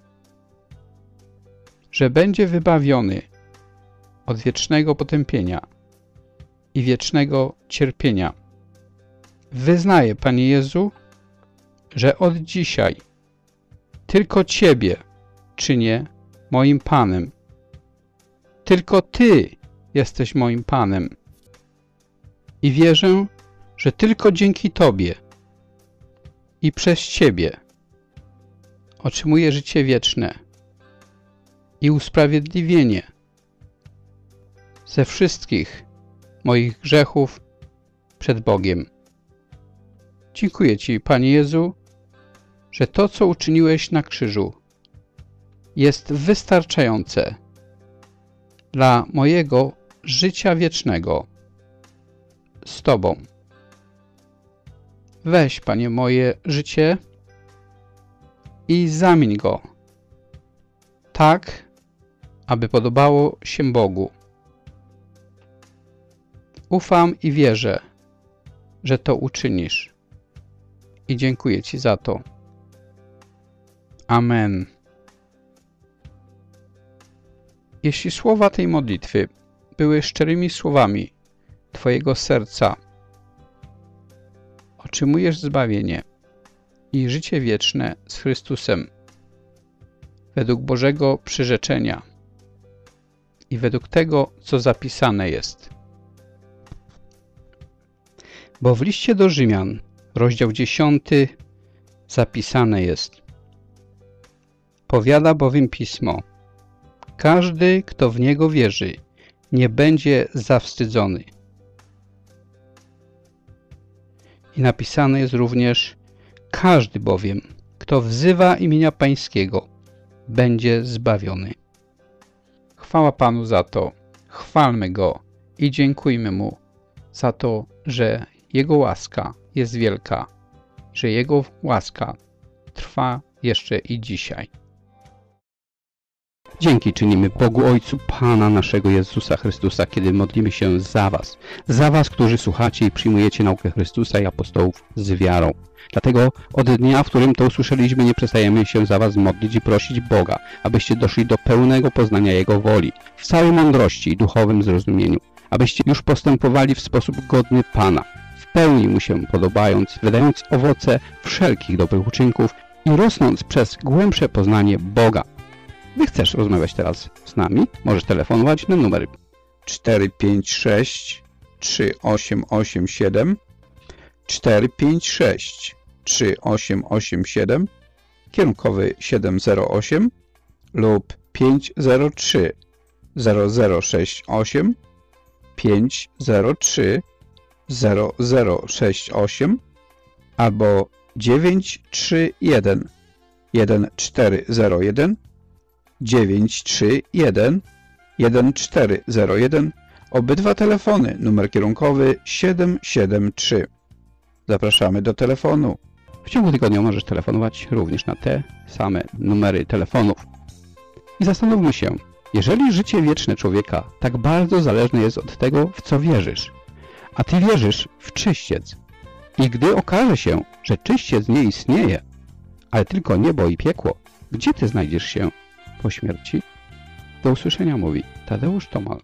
że będzie wybawiony od wiecznego potępienia i wiecznego cierpienia. Wyznaję, Panie Jezu, że od dzisiaj tylko Ciebie czynię moim Panem. Tylko Ty jesteś moim Panem. I wierzę, że tylko dzięki Tobie i przez Ciebie otrzymuję życie wieczne i usprawiedliwienie ze wszystkich moich grzechów przed Bogiem. Dziękuję Ci, Panie Jezu, że to, co uczyniłeś na krzyżu, jest wystarczające dla mojego życia wiecznego z Tobą. Weź, Panie, moje życie i zamień go tak, aby podobało się Bogu. Ufam i wierzę, że to uczynisz i dziękuję Ci za to. Amen. Jeśli słowa tej modlitwy były szczerymi słowami Twojego serca, otrzymujesz zbawienie i życie wieczne z Chrystusem według Bożego przyrzeczenia i według tego, co zapisane jest. Bo w liście do Rzymian, rozdział 10, zapisane jest: powiada bowiem Pismo: każdy, kto w Niego wierzy, nie będzie zawstydzony. I napisane jest również: każdy bowiem, kto wzywa imienia Pańskiego, będzie zbawiony. Chwała Panu za to, chwalmy Go i dziękujmy Mu za to, że Jego łaska jest wielka, że Jego łaska trwa jeszcze i dzisiaj. Dzięki czynimy Bogu Ojcu Pana naszego Jezusa Chrystusa, kiedy modlimy się za was, którzy słuchacie i przyjmujecie naukę Chrystusa i apostołów z wiarą. Dlatego od dnia, w którym to usłyszeliśmy, nie przestajemy się za was modlić i prosić Boga, abyście doszli do pełnego poznania Jego woli, w całej mądrości i duchowym zrozumieniu, abyście już postępowali w sposób godny Pana, w pełni Mu się podobając, wydając owoce wszelkich dobrych uczynków i rosnąc przez głębsze poznanie Boga. Gdy chcesz rozmawiać teraz z nami, możesz telefonować na numer 456 3887 456 3887, kierunkowy 708 lub 503 0068 503 0068 albo 931 1401 931 1401. Obydwa telefony, numer kierunkowy 773. Zapraszamy do telefonu. W ciągu tygodnia możesz telefonować również na te same numery telefonów. I zastanówmy się, jeżeli życie wieczne człowieka tak bardzo zależne jest od tego, w co wierzysz, a ty wierzysz w czyściec, i gdy okaże się, że czyściec nie istnieje, ale tylko niebo i piekło, gdzie ty znajdziesz się po śmierci? Do usłyszenia, mówi Tadeusz Tomal.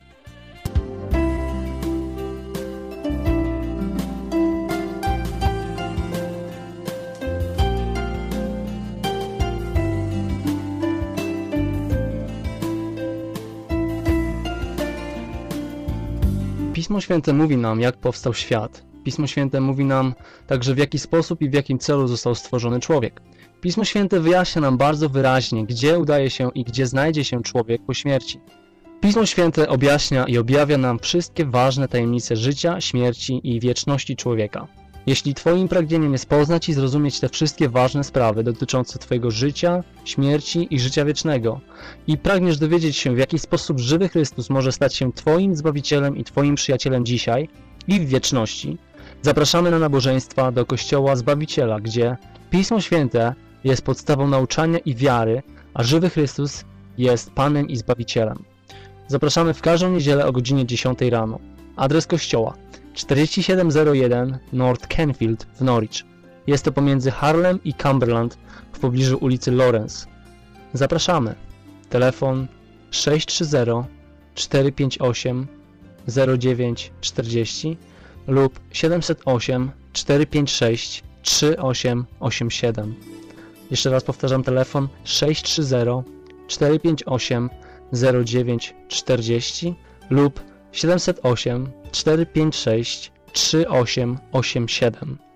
Pismo Święte mówi nam, jak powstał świat. Pismo Święte mówi nam także, w jaki sposób i w jakim celu został stworzony człowiek. Pismo Święte wyjaśnia nam bardzo wyraźnie, gdzie udaje się i gdzie znajdzie się człowiek po śmierci. Pismo Święte objaśnia i objawia nam wszystkie ważne tajemnice życia, śmierci i wieczności człowieka. Jeśli Twoim pragnieniem jest poznać i zrozumieć te wszystkie ważne sprawy dotyczące Twojego życia, śmierci i życia wiecznego i pragniesz dowiedzieć się, w jaki sposób żywy Chrystus może stać się Twoim Zbawicielem i Twoim przyjacielem dzisiaj i w wieczności, zapraszamy na nabożeństwa do Kościoła Zbawiciela, gdzie Pismo Święte jest podstawą nauczania i wiary, a żywy Chrystus jest Panem i Zbawicielem. Zapraszamy w każdą niedzielę o godzinie 10 rano. Adres kościoła 4701 North Canfield w Norwich. Jest to pomiędzy Harlem i Cumberland w pobliżu ulicy Lawrence. Zapraszamy. Telefon 630 458 0940 lub 708 456 3887. Jeszcze raz powtarzam, telefon 630 458 0940 lub 708 456 3887.